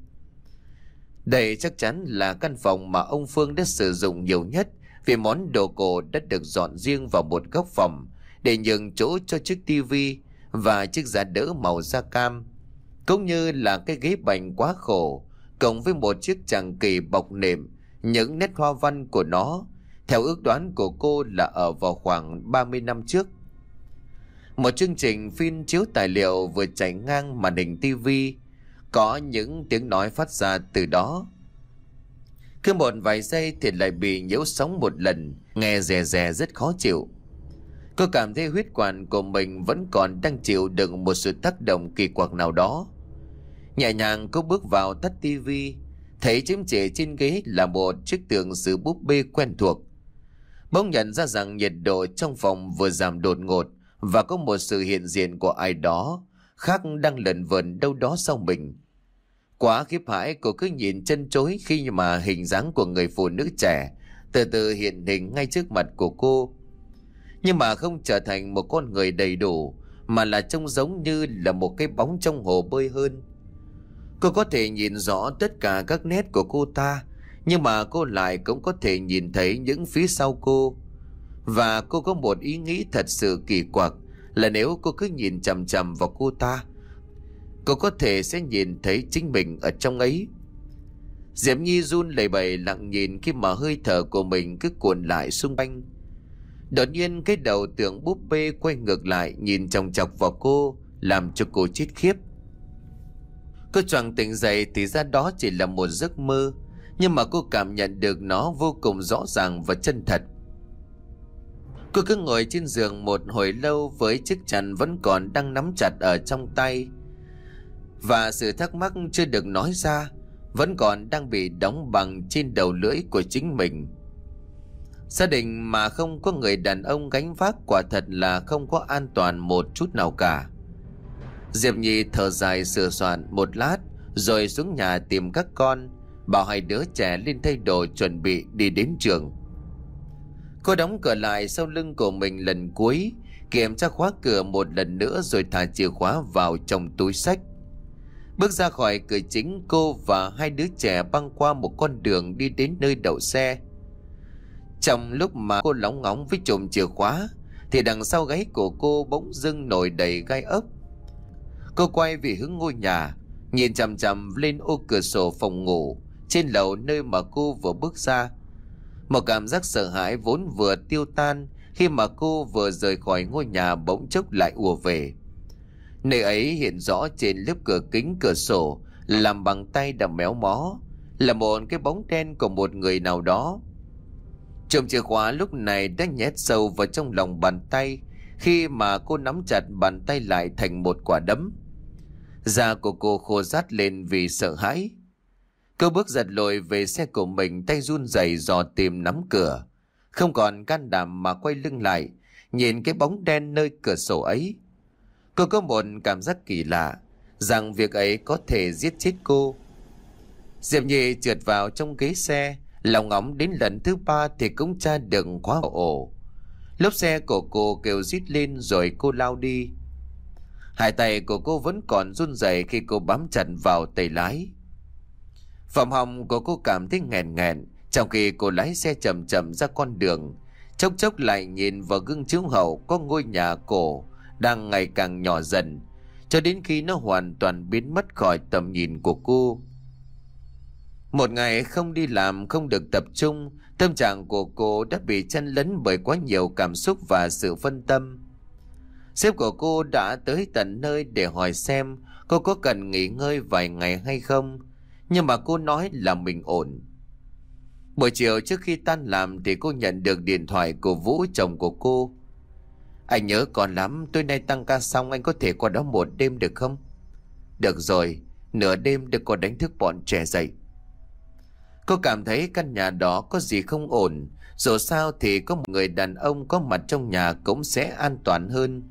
A: Đây chắc chắn là căn phòng mà ông Phương đã sử dụng nhiều nhất, vì món đồ cổ đã được dọn riêng vào một góc phòng để nhường chỗ cho chiếc tivi và chiếc giá đỡ màu da cam, cũng như là cái ghế bành quá khổ, cộng với một chiếc chàng kỳ bọc nệm. Những nét hoa văn của nó, theo ước đoán của cô, là ở vào khoảng ba mươi năm trước. Một chương trình phim chiếu tài liệu vừa chạy ngang màn hình tivi, có những tiếng nói phát ra từ đó. Cứ một vài giây thì lại bị nhiễu sóng một lần, nghe rè rè rất khó chịu. Cô cảm thấy huyết quản của mình vẫn còn đang chịu đựng một sự tác động kỳ quặc nào đó. Nhẹ nhàng cô bước vào tắt tivi, thấy chiếm trệ trên ghế là một chiếc tượng sứ búp bê quen thuộc. Bỗng nhận ra rằng nhiệt độ trong phòng vừa giảm đột ngột, và có một sự hiện diện của ai đó khác đang lẩn vẩn đâu đó sau mình. Quá khiếp hãi, cô cứ nhìn chân chối khi mà hình dáng của người phụ nữ trẻ từ từ hiện hình ngay trước mặt của cô. Nhưng mà không trở thành một con người đầy đủ, mà là trông giống như là một cái bóng trong hồ bơi hơn. Cô có thể nhìn rõ tất cả các nét của cô ta, nhưng mà cô lại cũng có thể nhìn thấy những phía sau cô. Và cô có một ý nghĩ thật sự kỳ quặc, là nếu cô cứ nhìn chằm chằm vào cô ta, cô có thể sẽ nhìn thấy chính mình ở trong ấy. Diệp Nhi run lẩy bẩy lặng nhìn khi mà hơi thở của mình cứ cuộn lại xung quanh. Đột nhiên cái đầu tượng búp bê quay ngược lại nhìn chòng chọc vào cô, làm cho cô chết khiếp. Cô choàng tỉnh dậy thì ra đó chỉ là một giấc mơ, nhưng mà cô cảm nhận được nó vô cùng rõ ràng và chân thật. Cô cứ ngồi trên giường một hồi lâu với chiếc chăn vẫn còn đang nắm chặt ở trong tay, và sự thắc mắc chưa được nói ra vẫn còn đang bị đóng bằng trên đầu lưỡi của chính mình. Gia đình mà không có người đàn ông gánh vác quả thật là không có an toàn một chút nào cả. Diệp Nhi thở dài sửa soạn một lát rồi xuống nhà tìm các con, bảo hai đứa trẻ lên thay đồ chuẩn bị đi đến trường. Cô đóng cửa lại sau lưng của mình lần cuối, kiểm tra khóa cửa một lần nữa rồi thả chìa khóa vào trong túi xách. Bước ra khỏi cửa chính, cô và hai đứa trẻ băng qua một con đường đi đến nơi đậu xe. Trong lúc mà cô lóng ngóng với chùm chìa khóa thì đằng sau gáy của cô bỗng dưng nổi đầy gai ốc. Cô quay về hướng ngôi nhà, nhìn chằm chằm lên ô cửa sổ phòng ngủ trên lầu nơi mà cô vừa bước ra. Một cảm giác sợ hãi vốn vừa tiêu tan khi mà cô vừa rời khỏi ngôi nhà bỗng chốc lại ùa về. Nơi ấy hiện rõ trên lớp cửa kính cửa sổ làm bằng tay đã méo mó là một cái bóng đen của một người nào đó. Chùm chìa khóa lúc này đã nhét sâu vào trong lòng bàn tay khi mà cô nắm chặt bàn tay lại thành một quả đấm. Da của cô khô rát lên vì sợ hãi. Cô bước giật lùi về xe của mình, tay run rẩy dò tìm nắm cửa, không còn can đảm mà quay lưng lại nhìn cái bóng đen nơi cửa sổ ấy. Cô có một cảm giác kỳ lạ rằng việc ấy có thể giết chết cô. Diệp Nhi trượt vào trong ghế xe, lòng ngóng đến lần thứ ba thì cũng tra được khóa ổ. Lốp xe của cô kêu rít lên rồi cô lao đi. Hai tay của cô vẫn còn run rẩy khi cô bám chặt vào tay lái. Phòng họng của cô cảm thấy nghẹn nghẹn trong khi cô lái xe chậm chậm ra con đường, chốc chốc lại nhìn vào gương chiếu hậu có ngôi nhà cổ đang ngày càng nhỏ dần cho đến khi nó hoàn toàn biến mất khỏi tầm nhìn của cô. Một ngày không đi làm, không được tập trung, tâm trạng của cô đã bị chen lấn bởi quá nhiều cảm xúc và sự phân tâm. Sếp của cô đã tới tận nơi để hỏi xem cô có cần nghỉ ngơi vài ngày hay không, nhưng mà cô nói là mình ổn. Buổi chiều trước khi tan làm thì cô nhận được điện thoại của Vũ, chồng của cô. Anh nhớ con lắm, tối nay tăng ca xong anh có thể qua đó một đêm được không? Được rồi, nửa đêm đừng có đánh thức bọn trẻ dậy. Cô cảm thấy căn nhà đó có gì không ổn, dù sao thì có một người đàn ông có mặt trong nhà cũng sẽ an toàn hơn.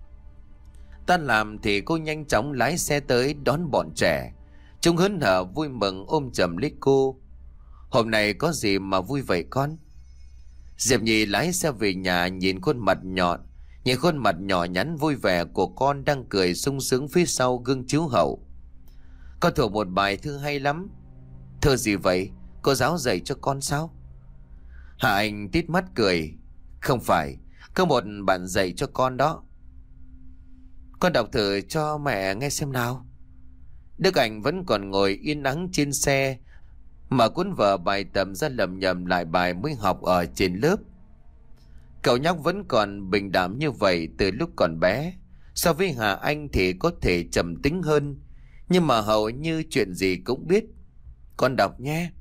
A: Tan làm thì cô nhanh chóng lái xe tới đón bọn trẻ. Chúng hớn hở vui mừng ôm chầm lấy cô. Hôm nay có gì mà vui vậy con? Diệp Nhi lái xe về nhà, nhìn khuôn mặt nhọn, nhìn khuôn mặt nhỏ nhắn vui vẻ của con đang cười sung sướng phía sau gương chiếu hậu. Con thuộc một bài thơ hay lắm. Thơ gì vậy? Cô giáo dạy cho con sao? Hạ Anh tít mắt cười. Không phải, có một bạn dạy cho con đó. Con đọc thử cho mẹ nghe xem nào. Đức Anh vẫn còn ngồi yên ắng trên xe, mở cuốn vở bài tập ra lầm nhầm lại bài mới học ở trên lớp. Cậu nhóc vẫn còn bình đảm như vậy từ lúc còn bé. So với Hà Anh thì có thể trầm tính hơn, nhưng mà hầu như chuyện gì cũng biết. Con đọc nhé.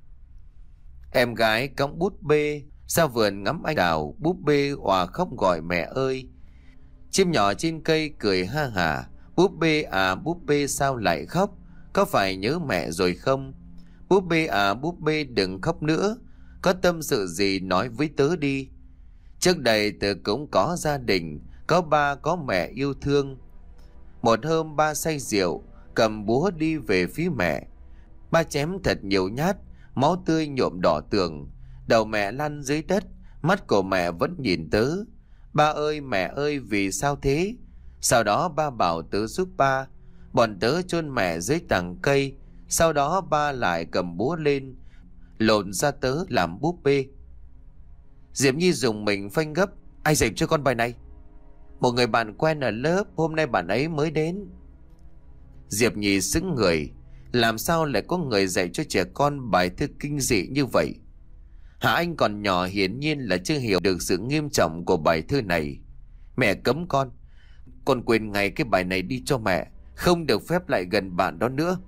A: Em gái cõng búp bê ra vườn ngắm anh đào, búp bê òa khóc gọi mẹ ơi. Chim nhỏ trên cây cười ha hả. Búp bê à búp bê sao lại khóc, có phải nhớ mẹ rồi không? Búp bê à búp bê đừng khóc nữa, có tâm sự gì nói với tớ đi. Trước đây tớ cũng có gia đình, có ba có mẹ yêu thương. Một hôm ba say rượu, cầm búa đi về phía mẹ. Ba chém thật nhiều nhát, máu tươi nhuộm đỏ tường. Đầu mẹ lăn dưới đất, mắt của mẹ vẫn nhìn tớ. Ba ơi mẹ ơi vì sao thế? Sau đó ba bảo tớ giúp ba. Bọn tớ chôn mẹ dưới tàng cây. Sau đó ba lại cầm búa lên, lộn ra tớ làm búp bê. Diệp Nhi dùng mình phanh gấp. Ai dạy cho con bài này? Một người bạn quen ở lớp, hôm nay bạn ấy mới đến. Diệp Nhi sững người. Làm sao lại có người dạy cho trẻ con bài thơ kinh dị như vậy? Hà Anh còn nhỏ hiển nhiên là chưa hiểu được sự nghiêm trọng của bài thơ này. Mẹ cấm con. Con quên ngay cái bài này đi cho mẹ. Không được phép lại gần bạn đó nữa.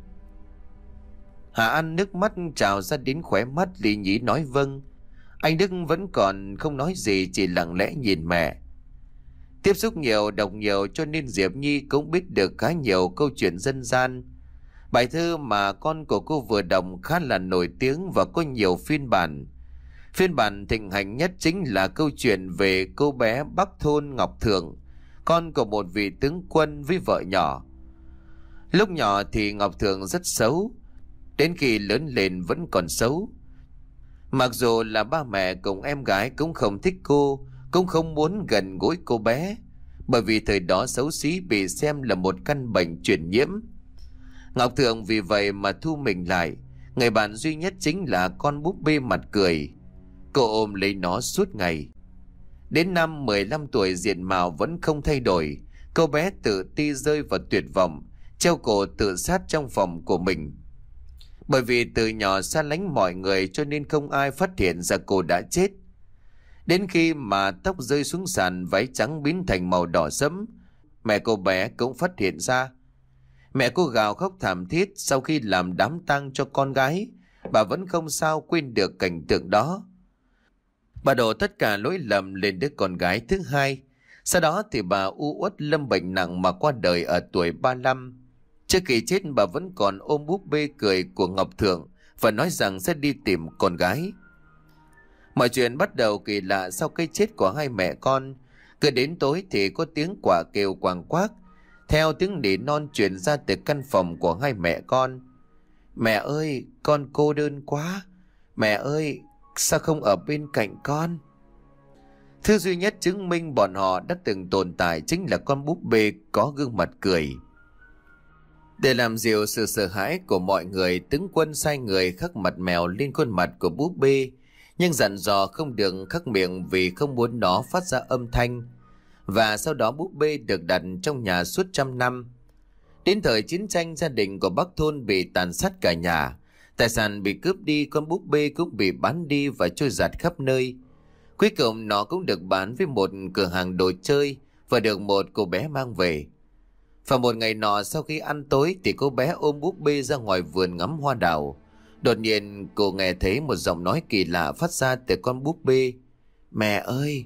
A: Hà An nước mắt trào ra đến khóe mắt, lý nhí nói vâng. Anh Đức vẫn còn không nói gì, chỉ lặng lẽ nhìn mẹ. Tiếp xúc nhiều, đọc nhiều cho nên Diệp Nhi cũng biết được khá nhiều câu chuyện dân gian. Bài thơ mà con của cô vừa đọc khá là nổi tiếng và có nhiều phiên bản. Phiên bản thịnh hành nhất chính là câu chuyện về cô bé Bắc thôn Ngọc Thượng, con của một vị tướng quân với vợ nhỏ. Lúc nhỏ thì Ngọc Thượng rất xấu, đến khi lớn lên vẫn còn xấu. Mặc dù là ba mẹ cùng em gái cũng không thích cô, cũng không muốn gần gũi cô bé, bởi vì thời đó xấu xí bị xem là một căn bệnh truyền nhiễm. Ngọc Thượng vì vậy mà thu mình lại. Người bạn duy nhất chính là con búp bê mặt cười. Cô ôm lấy nó suốt ngày. Đến năm mười lăm tuổi diện mạo vẫn không thay đổi. Cô bé tự ti rơi vào tuyệt vọng, treo cổ tự sát trong phòng của mình. Bởi vì từ nhỏ xa lánh mọi người cho nên không ai phát hiện ra cô đã chết. Đến khi mà tóc rơi xuống sàn, váy trắng biến thành màu đỏ sẫm, mẹ cô bé cũng phát hiện ra. Mẹ cô gào khóc thảm thiết. Sau khi làm đám tang cho con gái, bà vẫn không sao quên được cảnh tượng đó. Bà đổ tất cả lỗi lầm lên đứa con gái thứ hai. Sau đó thì bà u uất lâm bệnh nặng mà qua đời ở tuổi ba mươi lăm. Trước khi chết, bà vẫn còn ôm búp bê cười của Ngọc Thượng và nói rằng sẽ đi tìm con gái. Mọi chuyện bắt đầu kỳ lạ sau cái chết của hai mẹ con. Cứ đến tối thì có tiếng quạ kêu quàng quác, theo tiếng nỉ non truyền ra từ căn phòng của hai mẹ con. Mẹ ơi, con cô đơn quá. Mẹ ơi, sao không ở bên cạnh con? Thứ duy nhất chứng minh bọn họ đã từng tồn tại chính là con búp bê có gương mặt cười. Để làm dịu sự sợ hãi của mọi người, tướng quân sai người khắc mặt mèo lên khuôn mặt của búp bê, nhưng dặn dò không được khắc miệng vì không muốn nó phát ra âm thanh. Và sau đó búp bê được đặt trong nhà suốt trăm năm. Đến thời chiến tranh, gia đình của bác thôn bị tàn sát cả nhà. Tài sản bị cướp đi, con búp bê cũng bị bán đi và trôi giạt khắp nơi. Cuối cùng nó cũng được bán với một cửa hàng đồ chơi và được một cô bé mang về. Và một ngày nọ sau khi ăn tối thì cô bé ôm búp bê ra ngoài vườn ngắm hoa đào. Đột nhiên cô nghe thấy một giọng nói kỳ lạ phát ra từ con búp bê. Mẹ ơi!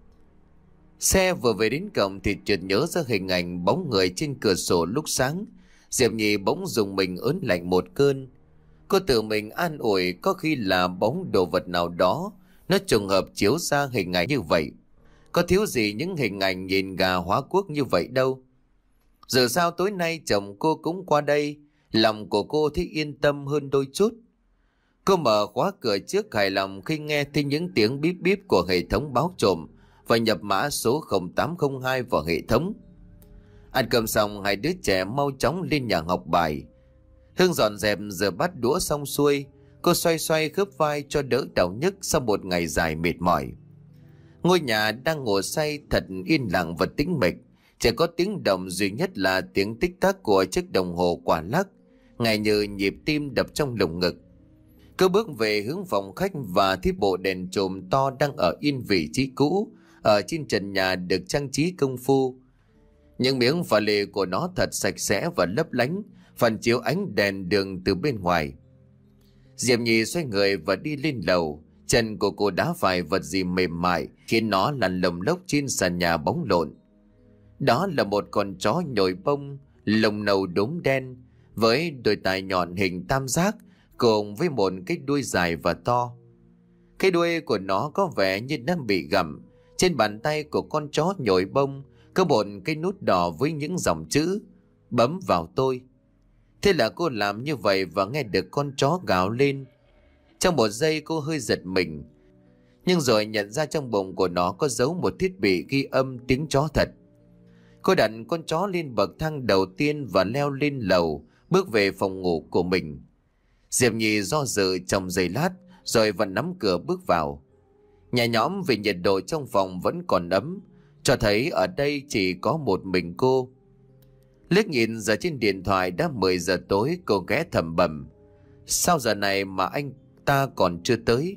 A: Xe vừa về đến cổng thì chợt nhớ ra hình ảnh bóng người trên cửa sổ lúc sáng. Diệp Nhi bỗng dùng mình ớn lạnh một cơn. Cô tự mình an ủi có khi là bóng đồ vật nào đó nó trùng hợp chiếu ra hình ảnh như vậy. Có thiếu gì những hình ảnh nhìn gà hóa quốc như vậy đâu. Giờ sao tối nay chồng cô cũng qua đây, lòng của cô thấy yên tâm hơn đôi chút. Cô mở khóa cửa trước hài lòng khi nghe thấy những tiếng bíp bíp của hệ thống báo trộm và nhập mã số không tám không hai vào hệ thống. Ăn cơm xong, hai đứa trẻ mau chóng lên nhà học bài. Hương dọn dẹp giờ bắt đũa xong xuôi, cô xoay xoay khớp vai cho đỡ đau nhức sau một ngày dài mệt mỏi. Ngôi nhà đang ngủ say thật yên lặng và tĩnh mịch, chỉ có tiếng động duy nhất là tiếng tích tắc của chiếc đồng hồ quả lắc, ngay như nhịp tim đập trong lồng ngực. Cô bước về hướng phòng khách và thấy bộ đèn chùm to đang ở yên vị trí cũ, ở trên trần nhà được trang trí công phu. Những miếng pha lê của nó thật sạch sẽ và lấp lánh, phản chiếu ánh đèn đường từ bên ngoài. Diệp Nhi xoay người và đi lên lầu. Chân của cô đá phải vật gì mềm mại khiến nó lăn lồng lốc trên sàn nhà bóng lộn. Đó là một con chó nhồi bông, lông nâu đốm đen, với đôi tai nhọn hình tam giác, cùng với một cái đuôi dài và to. Cái đuôi của nó có vẻ như đang bị gặm. Trên bàn tay của con chó nhồi bông có một cái nút đỏ với những dòng chữ bấm vào tôi. Thế là cô làm như vậy và nghe được con chó gào lên. Trong một giây cô hơi giật mình, nhưng rồi nhận ra trong bụng của nó có giấu một thiết bị ghi âm tiếng chó thật. Cô đặt con chó lên bậc thang đầu tiên và leo lên lầu, bước về phòng ngủ của mình. Diệp Nhi do dự trong giây lát rồi vẫn nắm cửa bước vào. Nhà nhõm vì nhiệt độ trong phòng vẫn còn ấm, cho thấy ở đây chỉ có một mình cô. Liếc nhìn giờ trên điện thoại đã mười giờ tối, cô ghé thầm bầm: sao giờ này mà anh ta còn chưa tới?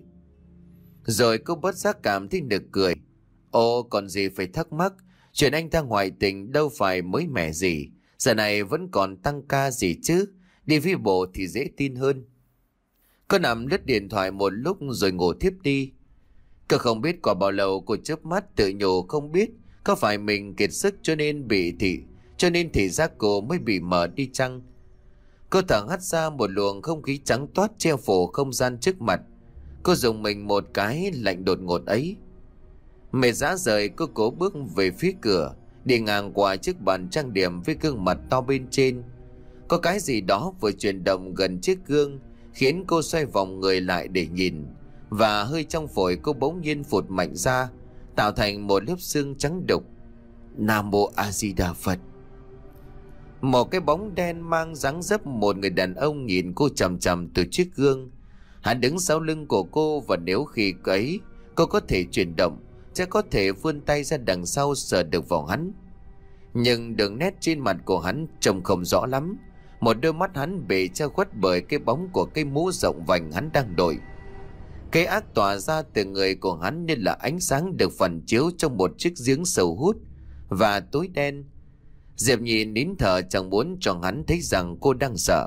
A: Rồi cô bất giác cảm thấy nực cười. Ồ, còn gì phải thắc mắc, chuyện anh ta ngoại tình đâu phải mới mẻ gì, giờ này vẫn còn tăng ca gì chứ, đi với bộ thì dễ tin hơn. Cô nằm lướt điện thoại một lúc rồi ngủ thiếp đi. Cô không biết qua bao lâu cô chớp mắt tự nhủ không biết có phải mình kiệt sức cho nên bị thị cho nên thị giác cô mới bị mờ đi chăng. Cô thở hắt ra một luồng không khí trắng toát che phủ không gian trước mặt. Cô dùng mình một cái lạnh đột ngột ấy. Mệt rã rời, cô cố bước về phía cửa, đi ngang qua chiếc bàn trang điểm với gương mặt to bên trên. Có cái gì đó vừa chuyển động gần chiếc gương khiến cô xoay vòng người lại để nhìn, và hơi trong phổi cô bỗng nhiên phụt mạnh ra, tạo thành một lớp xương trắng đục. Nam Mô A Di Đà Phật. Một cái bóng đen mang dáng dấp một người đàn ông nhìn cô chằm chằm từ chiếc gương. Hắn đứng sau lưng của cô, và nếu khi ấy cô có thể chuyển động, sẽ có thể vươn tay ra đằng sau sờ được vào hắn. Nhưng đường nét trên mặt của hắn trông không rõ lắm. Một đôi mắt hắn bị che khuất bởi cái bóng của cái mũ rộng vành hắn đang đội. Cái ác tỏa ra từ người của hắn như là ánh sáng được phản chiếu trong một chiếc giếng sầu hút và tối đen. Diệp Nhi nín thở, chẳng muốn cho hắn thấy rằng cô đang sợ.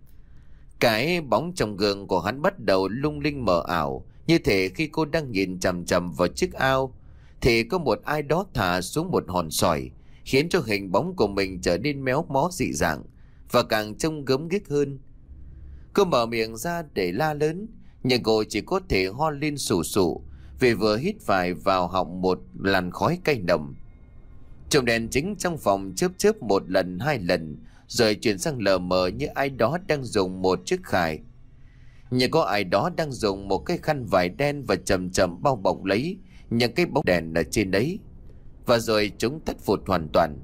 A: Cái bóng trong gương của hắn bắt đầu lung linh mờ ảo, như thể khi cô đang nhìn chằm chằm vào chiếc ao thì có một ai đó thả xuống một hòn sỏi, khiến cho hình bóng của mình trở nên méo mó dị dạng và càng trông gớm ghiếc hơn. Cô mở miệng ra để la lớn, nhưng cô chỉ có thể ho lên sù sụ, vì vừa hít phải vào họng một làn khói cay nồng. Chùm đèn chính trong phòng chớp chớp một lần hai lần, rồi chuyển sang lờ mờ như ai đó đang dùng một chiếc khải, như có ai đó đang dùng một cái khăn vải đen và chậm chậm bao bọc lấy những cái bóng đèn ở trên đấy, và rồi chúng tắt phụt hoàn toàn.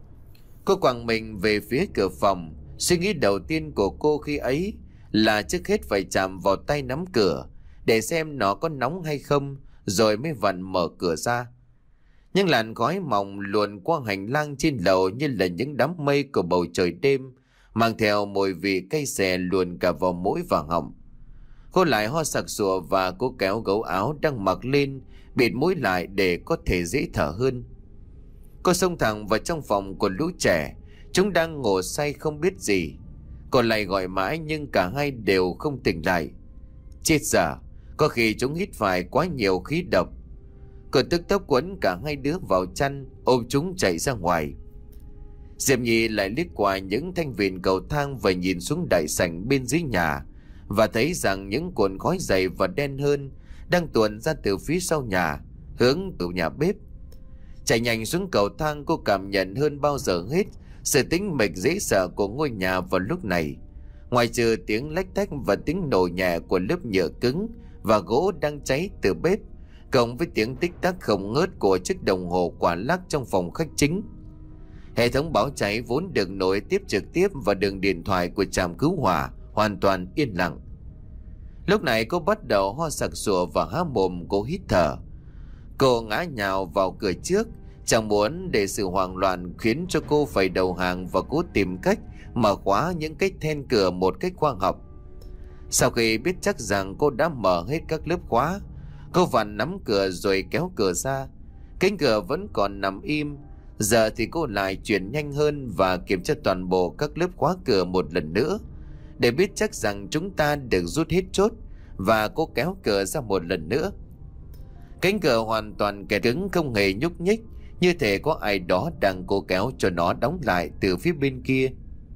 A: Cô quàng mình về phía cửa phòng. Suy nghĩ đầu tiên của cô khi ấy là trước hết phải chạm vào tay nắm cửa để xem nó có nóng hay không, rồi mới vặn mở cửa ra. Nhưng làn khói mỏng luồn qua hành lang trên lầu như là những đám mây của bầu trời đêm, mang theo mùi vị cay xè luồn cả vào mũi và họng. Cô lại ho sặc sụa và cố kéo gấu áo đang mặc lên bịt mũi lại để có thể dễ thở hơn. Cô xông thẳng vào trong phòng của lũ trẻ. Chúng đang ngủ say không biết gì. Cô lại gọi mãi nhưng cả hai đều không tỉnh lại. Chết dở, có khi chúng hít phải quá nhiều khí độc. Cô tức tốc quấn cả hai đứa vào chăn, ôm chúng chạy ra ngoài. Diệp Nhi lại liếc qua những thanh viền cầu thang và nhìn xuống đại sảnh bên dưới nhà, và thấy rằng những cuộn khói dày và đen hơn đang tuôn ra từ phía sau nhà, hướng từ nhà bếp. Chạy nhanh xuống cầu thang, cô cảm nhận hơn bao giờ hết sự tĩnh mịch dễ sợ của ngôi nhà vào lúc này. Ngoài trừ tiếng lách tách và tiếng nổ nhẹ của lớp nhựa cứng và gỗ đang cháy từ bếp, cộng với tiếng tích tắc không ngớt của chiếc đồng hồ quả lắc trong phòng khách chính. Hệ thống báo cháy vốn được nối tiếp trực tiếp vào đường điện thoại của trạm cứu hỏa hoàn toàn yên lặng. Lúc này cô bắt đầu ho sặc sụa và há mồm cố hít thở. Cô ngã nhào vào cửa trước, chẳng muốn để sự hoảng loạn khiến cho cô phải đầu hàng và cố tìm cách mở khóa những cái then cửa một cách khoa học. Sau khi biết chắc rằng cô đã mở hết các lớp khóa, cô vặn nắm cửa rồi kéo cửa ra. Cánh cửa vẫn còn nằm im. Giờ thì cô lại chuyển nhanh hơn và kiểm tra toàn bộ các lớp khóa cửa một lần nữa, để biết chắc rằng chúng ta được rút hết chốt, và cô kéo cửa ra một lần nữa. Cánh cửa hoàn toàn kẹt cứng, không hề nhúc nhích, như thể có ai đó đang cố kéo cho nó đóng lại từ phía bên kia.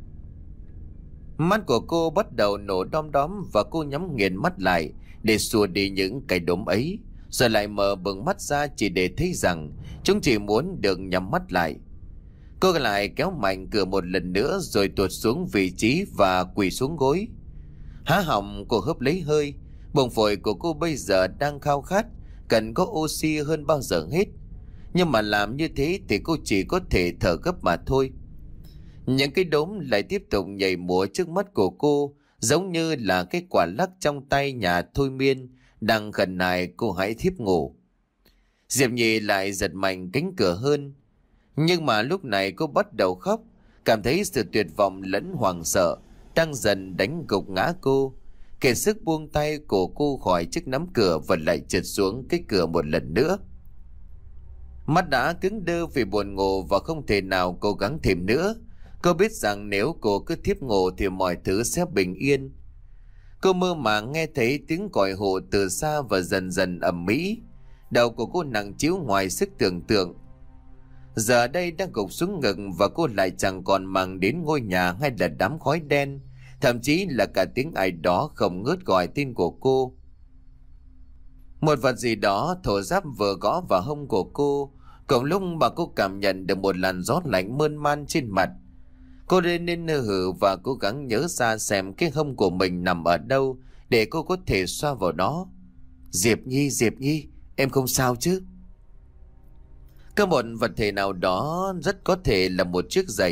A: Mắt của cô bắt đầu nổ đom đóm, và cô nhắm nghiền mắt lại để xua đi những cái đốm ấy, rồi lại mở bừng mắt ra chỉ để thấy rằng chúng chỉ muốn được nhắm mắt lại. Cô lại kéo mạnh cửa một lần nữa rồi tuột xuống vị trí và quỳ xuống gối. Há họng cô hớp lấy hơi. Bụng phổi của cô bây giờ đang khao khát, cần có oxy hơn bao giờ hết. Nhưng mà làm như thế thì cô chỉ có thể thở gấp mà thôi. Những cái đốm lại tiếp tục nhảy múa trước mắt của cô, giống như là cái quả lắc trong tay nhà thôi miên đang khẩn nài cô hãy thiếp ngủ. Diệp Nhi lại giật mạnh cánh cửa hơn. Nhưng mà lúc này cô bắt đầu khóc, cảm thấy sự tuyệt vọng lẫn hoảng sợ đang dần đánh gục ngã cô. Kiệt sức buông tay của cô khỏi chiếc nắm cửa và lại trượt xuống cái cửa một lần nữa. Mắt đã cứng đơ vì buồn ngủ và không thể nào cố gắng thêm nữa. Cô biết rằng nếu cô cứ thiếp ngủ thì mọi thứ sẽ bình yên. Cô mơ màng nghe thấy tiếng còi hổ từ xa và dần dần ầm ĩ. Đầu của cô nặng trĩu ngoài sức tưởng tượng. Giờ đây đang gục xuống ngực, và cô lại chẳng còn màng đến ngôi nhà hay là đám khói đen, thậm chí là cả tiếng ai đó không ngớt gọi tên của cô. Một vật gì đó thổ giáp vừa gõ vào hông của cô, cộng lúc mà cô cảm nhận được một làn gió lạnh mơn man trên mặt. Cô lên nên hơ hử và cố gắng nhớ ra xem cái hông của mình nằm ở đâu để cô có thể xoa vào đó. Diệp Nhi, Diệp Nhi, em không sao chứ? Có một vật thể nào đó, rất có thể là một chiếc giày,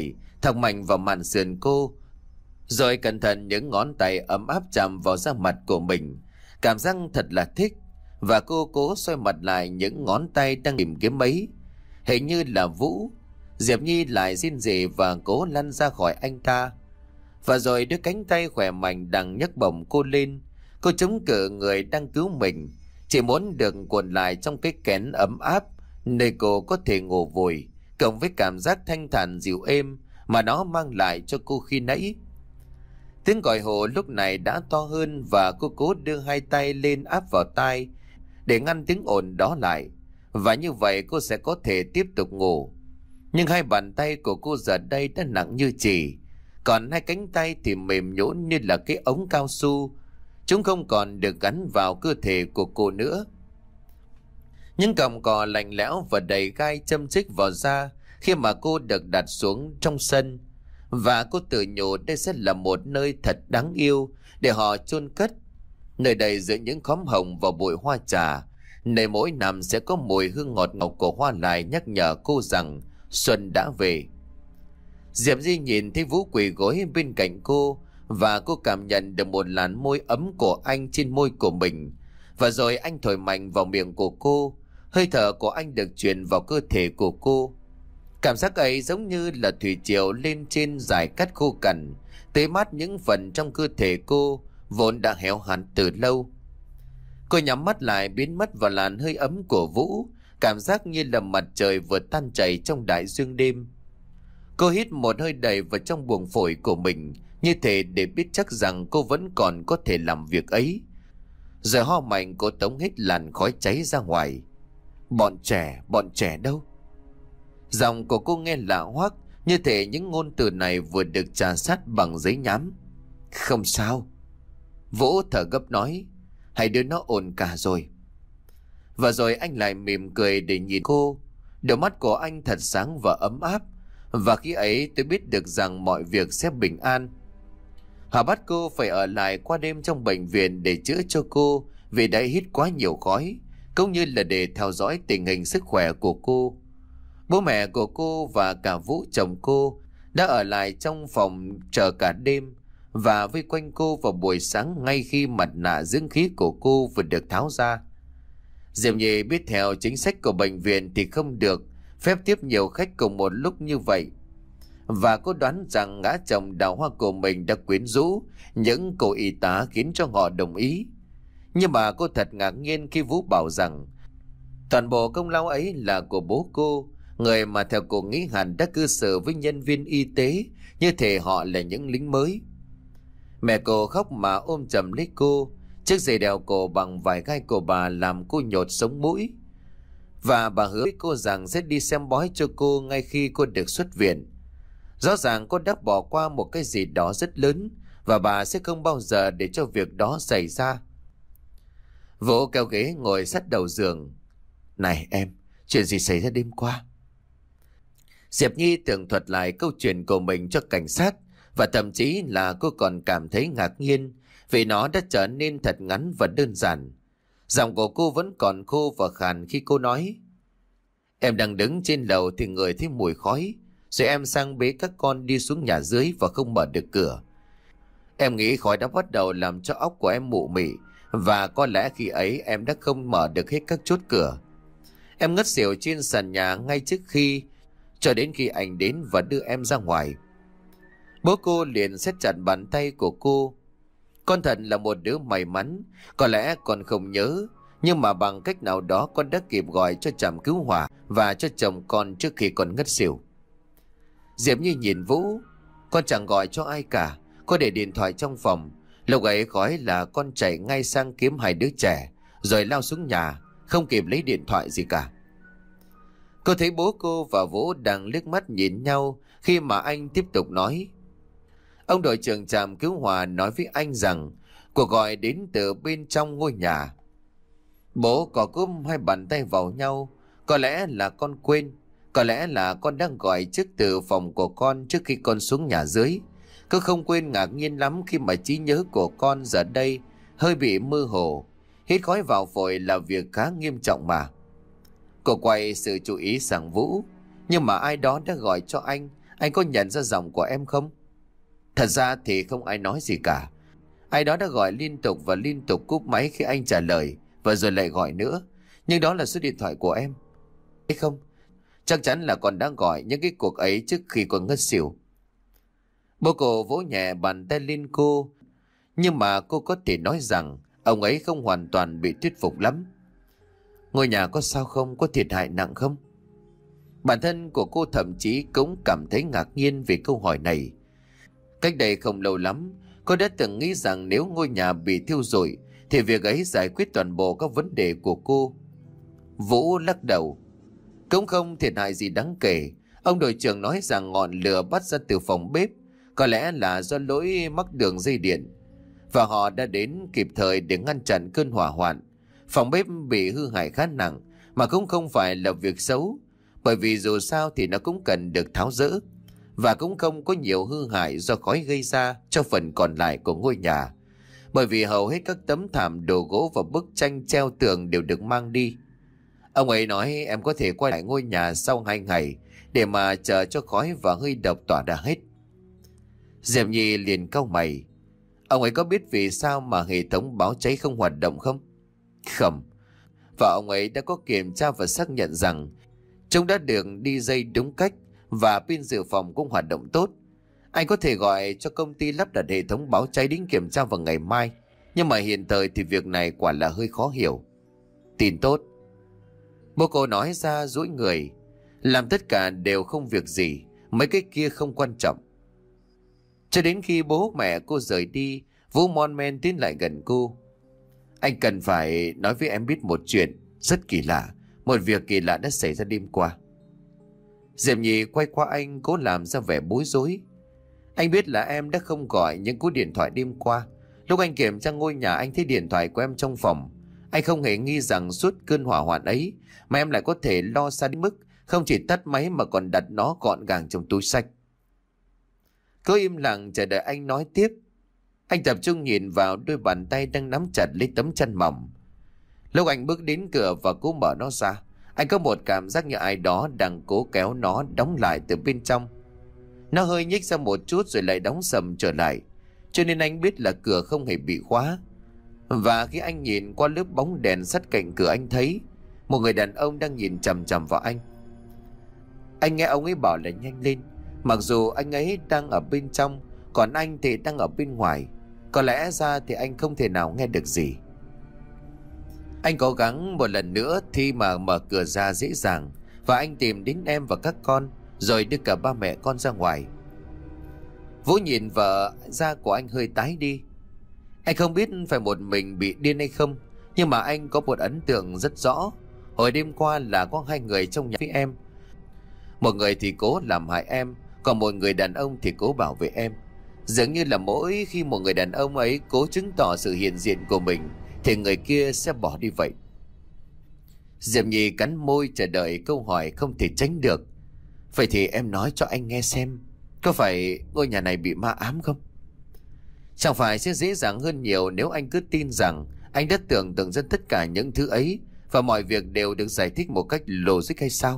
A: thọc mạnh vào màn sườn cô, rồi cẩn thận những ngón tay ấm áp chạm vào da mặt của mình. Cảm giác thật là thích. Và cô cố xoay mặt lại những ngón tay đang tìm kiếm ấy. Hình như là Vũ. Diệp Nhi lại rên rỉ và cố lăn ra khỏi anh ta. Và rồi đứa cánh tay khỏe mạnh đang nhấc bổng cô lên. Cô chống cự người đang cứu mình, chỉ muốn được cuộn lại trong cái kén ấm áp, nơi cô có thể ngủ vùi, cộng với cảm giác thanh thản dịu êm mà nó mang lại cho cô khi nãy. Tiếng gọi hồ lúc này đã to hơn và cô cố đưa hai tay lên áp vào tai để ngăn tiếng ồn đó lại. Và như vậy cô sẽ có thể tiếp tục ngủ. Nhưng hai bàn tay của cô giờ đây đã nặng như chì, còn hai cánh tay thì mềm nhũn như là cái ống cao su. Chúng không còn được gắn vào cơ thể của cô nữa. Những cọng cỏ lạnh lẽo và đầy gai châm chích vào da khi mà cô được đặt xuống trong sân. Và cô tự nhủ đây sẽ là một nơi thật đáng yêu để họ chôn cất. Nơi đây giữa những khóm hồng và bụi hoa trà, nơi mỗi năm sẽ có mùi hương ngọt ngào của hoa lại nhắc nhở cô rằng xuân đã về. Diệp Di nhìn thấy Vũ quỳ gối bên cạnh cô, và cô cảm nhận được một làn môi ấm của anh trên môi của mình. Và rồi anh thổi mạnh vào miệng của cô. Hơi thở của anh được truyền vào cơ thể của cô. Cảm giác ấy giống như là thủy triều lên trên dải cát khô cằn, tưới mát những phần trong cơ thể cô vốn đã héo hẳn từ lâu. Cô nhắm mắt lại, biến mất vào làn hơi ấm của Vũ, cảm giác như là mặt trời vừa tan chảy trong đại dương đêm. Cô hít một hơi đầy vào trong buồng phổi của mình, như thể để biết chắc rằng cô vẫn còn có thể làm việc ấy. Rồi ho mạnh, cô tống hết làn khói cháy ra ngoài. Bọn trẻ, bọn trẻ đâu? Giọng của cô nghe lạ hoắc, như thể những ngôn từ này vừa được chà sát bằng giấy nhám. Không sao. Vũ thở gấp nói. Hai đứa nó ổn cả rồi. Và rồi anh lại mỉm cười để nhìn cô. Đôi mắt của anh thật sáng và ấm áp. Và khi ấy tôi biết được rằng mọi việc sẽ bình an. Họ bắt cô phải ở lại qua đêm trong bệnh viện để chữa cho cô vì đã hít quá nhiều khói, cũng như là để theo dõi tình hình sức khỏe của cô. Bố mẹ của cô và cả Vũ chồng cô đã ở lại trong phòng chờ cả đêm và vây quanh cô vào buổi sáng ngay khi mặt nạ dưỡng khí của cô vừa được tháo ra. Diệp Nhi biết theo chính sách của bệnh viện thì không được phép tiếp nhiều khách cùng một lúc như vậy. Và cô đoán rằng gã chồng đào hoa của mình đã quyến rũ những cô y tá khiến cho họ đồng ý. Nhưng mà cô thật ngạc nhiên khi Vũ bảo rằng toàn bộ công lao ấy là của bố cô, người mà theo cô nghĩ hẳn đã cư xử với nhân viên y tế như thể họ là những lính mới. Mẹ cô khóc mà ôm chầm lấy cô, chiếc dây đeo cổ bằng vài gai của bà làm cô nhột sống mũi. Và bà hứa với cô rằng sẽ đi xem bói cho cô ngay khi cô được xuất viện. Rõ ràng cô đã bỏ qua một cái gì đó rất lớn, và bà sẽ không bao giờ để cho việc đó xảy ra. Vũ kéo ghế ngồi sát đầu giường. Này em, chuyện gì xảy ra đêm qua? Diệp Nhi tường thuật lại câu chuyện của mình cho cảnh sát, và thậm chí là cô còn cảm thấy ngạc nhiên vì nó đã trở nên thật ngắn và đơn giản. Giọng của cô vẫn còn khô và khàn khi cô nói. Em đang đứng trên lầu thì ngửi thấy mùi khói, rồi em sang bế các con đi xuống nhà dưới và không mở được cửa. Em nghĩ khói đã bắt đầu làm cho óc của em mụ mị, và có lẽ khi ấy em đã không mở được hết các chốt cửa. Em ngất xỉu trên sàn nhà ngay trước khi, cho đến khi anh đến và đưa em ra ngoài. Bố cô liền siết chặt bàn tay của cô. Con thật là một đứa may mắn, có lẽ con không nhớ, nhưng mà bằng cách nào đó con đã kịp gọi cho trạm cứu hỏa và cho chồng con trước khi con ngất xỉu. Diệp Nhi nhìn Vũ. Con chẳng gọi cho ai cả, con để điện thoại trong phòng. Lúc ấy khói là con chạy ngay sang kiếm hai đứa trẻ, rồi lao xuống nhà, không kịp lấy điện thoại gì cả. Cô thấy bố cô và Vũ đang liếc mắt nhìn nhau khi mà anh tiếp tục nói. Ông đội trưởng trạm cứu hỏa nói với anh rằng cuộc gọi đến từ bên trong ngôi nhà. Bố có cúm hai bàn tay vào nhau. Có lẽ là con quên, có lẽ là con đang gọi trước từ phòng của con trước khi con xuống nhà dưới. Cứ không quên ngạc nhiên lắm khi mà trí nhớ của con giờ đây hơi bị mơ hồ. Hít khói vào phổi là việc khá nghiêm trọng mà. Cô quay sự chú ý sang Vũ. Nhưng mà ai đó đã gọi cho anh. Anh có nhận ra giọng của em không? Thật ra thì không ai nói gì cả. Ai đó đã gọi liên tục và liên tục cúp máy khi anh trả lời, và rồi lại gọi nữa. Nhưng đó là số điện thoại của em. Ấy không, chắc chắn là con đã gọi những cái cuộc ấy trước khi con ngất xỉu. Bố cô vỗ nhẹ bàn tay lên cô, nhưng mà cô có thể nói rằng ông ấy không hoàn toàn bị thuyết phục lắm. Ngôi nhà có sao không? Có thiệt hại nặng không? Bản thân của cô thậm chí cũng cảm thấy ngạc nhiên về câu hỏi này. Cách đây không lâu lắm, cô đã từng nghĩ rằng nếu ngôi nhà bị thiêu rụi thì việc ấy giải quyết toàn bộ các vấn đề của cô. Vũ lắc đầu. Cũng không thiệt hại gì đáng kể. Ông đội trưởng nói rằng ngọn lửa bắt ra từ phòng bếp, có lẽ là do lỗi mắc đường dây điện, và họ đã đến kịp thời để ngăn chặn cơn hỏa hoạn. Phòng bếp bị hư hại khá nặng, mà cũng không phải là việc xấu, bởi vì dù sao thì nó cũng cần được tháo dỡ, và cũng không có nhiều hư hại do khói gây ra cho phần còn lại của ngôi nhà, bởi vì hầu hết các tấm thảm, đồ gỗ và bức tranh treo tường đều được mang đi. Ông ấy nói em có thể quay lại ngôi nhà sau hai ngày để mà chờ cho khói và hơi độc tỏa đã hết. Diệp Nhi liền cau mày. Ông ấy có biết vì sao mà hệ thống báo cháy không hoạt động không? Không. Và ông ấy đã có kiểm tra và xác nhận rằng chúng đã được đi dây đúng cách và pin dự phòng cũng hoạt động tốt. Anh có thể gọi cho công ty lắp đặt hệ thống báo cháy đến kiểm tra vào ngày mai, nhưng mà hiện thời thì việc này quả là hơi khó hiểu. Tin tốt. Bố cô nói ra duỗi người. Làm tất cả đều không việc gì, mấy cái kia không quan trọng. Cho đến khi bố mẹ cô rời đi, Vũ mon men tiến lại gần cô. Anh cần phải nói với em biết một chuyện rất kỳ lạ. Một việc kỳ lạ đã xảy ra đêm qua. Diệp Nhi quay qua anh, cố làm ra vẻ bối rối. Anh biết là em đã không gọi những cú điện thoại đêm qua. Lúc anh kiểm tra ngôi nhà, anh thấy điện thoại của em trong phòng. Anh không hề nghi rằng suốt cơn hỏa hoạn ấy mà em lại có thể lo xa đến mức không chỉ tắt máy mà còn đặt nó gọn gàng trong túi xách. Cô im lặng chờ đợi anh nói tiếp. Anh tập trung nhìn vào đôi bàn tay đang nắm chặt lấy tấm chăn mỏng. Lúc anh bước đến cửa và cố mở nó ra, anh có một cảm giác như ai đó đang cố kéo nó đóng lại từ bên trong. Nó hơi nhích ra một chút rồi lại đóng sầm trở lại, cho nên anh biết là cửa không hề bị khóa. Và khi anh nhìn qua lớp bóng đèn sắt cạnh cửa, anh thấy một người đàn ông đang nhìn chằm chằm vào anh. Anh nghe ông ấy bảo là nhanh lên, mặc dù anh ấy đang ở bên trong, còn anh thì đang ở bên ngoài. Có lẽ ra thì anh không thể nào nghe được gì. Anh cố gắng một lần nữa thì mà mở cửa ra dễ dàng, và anh tìm đến em và các con, rồi đưa cả ba mẹ con ra ngoài. Vũ nhìn vợ da của anh hơi tái đi. Anh không biết phải một mình bị điên hay không, nhưng mà anh có một ấn tượng rất rõ. Hồi đêm qua là có hai người trong nhà với em. Một người thì cố làm hại em, còn một người đàn ông thì cố bảo vệ em. Dường như là mỗi khi một người đàn ông ấy cố chứng tỏ sự hiện diện của mình thì người kia sẽ bỏ đi vậy. Diệp Nhi cắn môi chờ đợi câu hỏi không thể tránh được. Vậy thì em nói cho anh nghe xem, có phải ngôi nhà này bị ma ám không? Chẳng phải sẽ dễ dàng hơn nhiều nếu anh cứ tin rằng anh đã tưởng tượng ra tất cả những thứ ấy và mọi việc đều được giải thích một cách logic hay sao?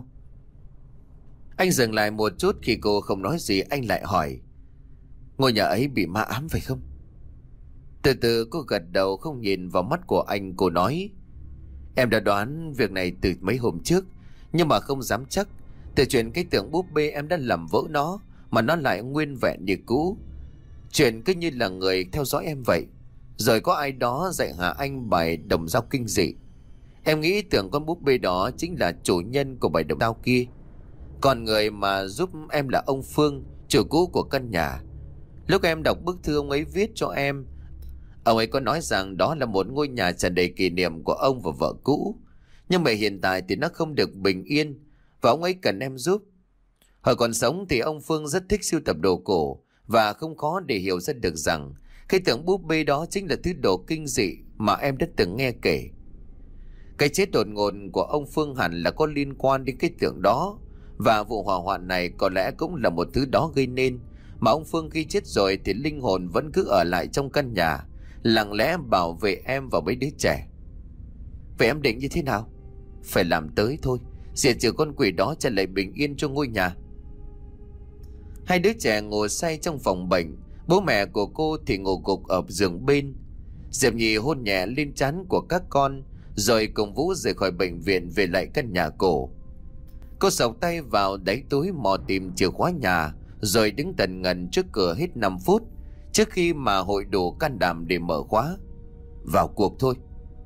A: Anh dừng lại một chút khi cô không nói gì, anh lại hỏi. Ngôi nhà ấy bị ma ám phải không? Từ từ cô gật đầu, không nhìn vào mắt của anh. Cô nói, em đã đoán việc này từ mấy hôm trước, nhưng mà không dám chắc. Từ chuyện cái tượng búp bê em đã làm vỡ nó, mà nó lại nguyên vẹn như cũ. Chuyện cứ như là người theo dõi em vậy. Rồi có ai đó dạy hạ anh bài đồng dao kinh dị. Em nghĩ tưởng con búp bê đó chính là chủ nhân của bài đồng dao kia. Còn người mà giúp em là ông Phương, chủ cũ của căn nhà. Lúc em đọc bức thư ông ấy viết cho em, ông ấy có nói rằng đó là một ngôi nhà tràn đầy kỷ niệm của ông và vợ cũ. Nhưng mà hiện tại thì nó không được bình yên, và ông ấy cần em giúp. Hồi còn sống thì ông Phương rất thích sưu tập đồ cổ, và không khó để hiểu ra được rằng cái tượng búp bê đó chính là thứ đồ kinh dị mà em đã từng nghe kể. Cái chết đột ngột của ông Phương hẳn là có liên quan đến cái tượng đó, và vụ hỏa hoạn này có lẽ cũng là một thứ đó gây nên. Mà ông Phương khi chết rồi thì linh hồn vẫn cứ ở lại trong căn nhà, lặng lẽ bảo vệ em và mấy đứa trẻ. Vậy em định như thế nào? Phải làm tới thôi, diệt trừ con quỷ đó, trả lại bình yên cho ngôi nhà. Hai đứa trẻ ngồi say trong phòng bệnh, bố mẹ của cô thì ngủ gục ở giường bên. Diệp Nhi hôn nhẹ lên trán của các con, rồi cùng Vũ rời khỏi bệnh viện về lại căn nhà cổ. Cô xộc tay vào đáy túi mò tìm chìa khóa nhà, rồi đứng tần ngần trước cửa hết năm phút trước khi mà hội đủ can đảm để mở khóa. Vào cuộc thôi,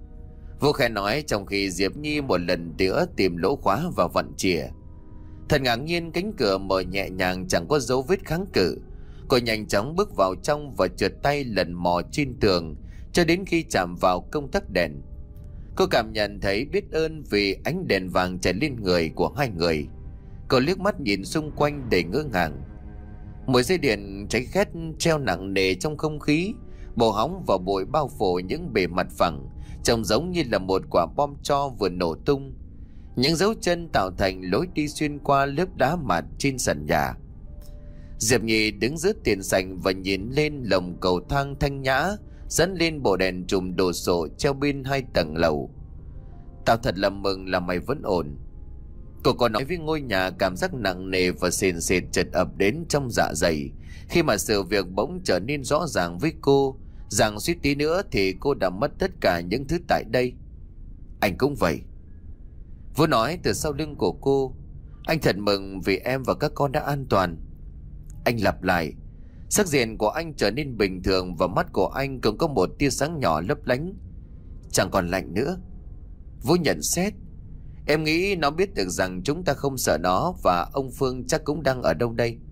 A: Vũ khẽ nói, trong khi Diệp Nhi một lần nữa tìm lỗ khóa và vặn chìa. Thật ngạc nhiên, cánh cửa mở nhẹ nhàng, chẳng có dấu vết kháng cự. Cô nhanh chóng bước vào trong và trượt tay lần mò trên tường cho đến khi chạm vào công tắc đèn. Cô cảm nhận thấy biết ơn vì ánh đèn vàng chạy lên người của hai người. Cô liếc mắt nhìn xung quanh đầy ngỡ ngàng. Mùi dây điện cháy khét treo nặng nề trong không khí, bầu hóng và bụi bao phủ những bề mặt phẳng, trông giống như là một quả bom tro vừa nổ tung. Những dấu chân tạo thành lối đi xuyên qua lớp đá mạt trên sàn nhà. Diệp Nhi đứng giữa tiền sảnh và nhìn lên lồng cầu thang thanh nhã dẫn lên bộ đèn trùm đồ sộ treo bên hai tầng lầu. Tao thật là mừng là mày vẫn ổn. Cô có nói với ngôi nhà, cảm giác nặng nề và sền sệt chợt ập đến trong dạ dày khi mà sự việc bỗng trở nên rõ ràng với cô, rằng suýt tí nữa thì cô đã mất tất cả những thứ tại đây. Anh cũng vậy, Vũ nói từ sau lưng của cô. Anh thật mừng vì em và các con đã an toàn. Anh lặp lại. Sắc diện của anh trở nên bình thường và mắt của anh cũng có một tia sáng nhỏ lấp lánh. Chẳng còn lạnh nữa, Vũ nhận xét. Em nghĩ nó biết được rằng chúng ta không sợ nó, và ông Phương chắc cũng đang ở đâu đây.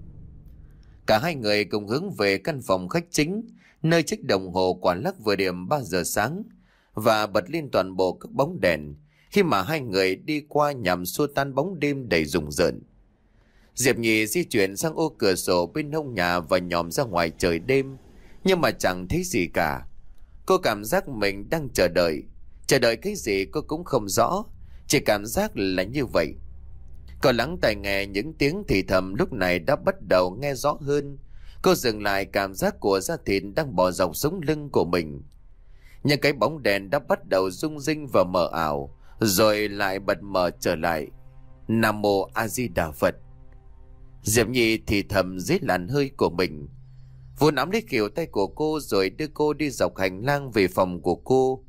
A: Cả hai người cùng hướng về căn phòng khách chính, nơi chiếc đồng hồ quả lắc vừa điểm ba giờ sáng và bật lên toàn bộ các bóng đèn khi mà hai người đi qua nhằm xua tan bóng đêm đầy rùng rợn. Diệp Nhi di chuyển sang ô cửa sổ bên hông nhà và nhòm ra ngoài trời đêm, nhưng mà chẳng thấy gì cả. Cô cảm giác mình đang chờ đợi. Chờ đợi cái gì cô cũng không rõ, chỉ cảm giác là như vậy. Cô lắng tai nghe những tiếng thì thầm lúc này đã bắt đầu nghe rõ hơn. Cô dừng lại, cảm giác của da thịt đang bò dọc sống lưng của mình. Những cái bóng đèn đã bắt đầu rung rinh và mờ ảo, rồi lại bật mờ trở lại. Nam Mô A Di Đà Phật. Diệp Nhi thì thầm dưới làn hơi của mình. Vũ nắm lấy khuỷu tay của cô rồi đưa cô đi dọc hành lang về phòng của cô.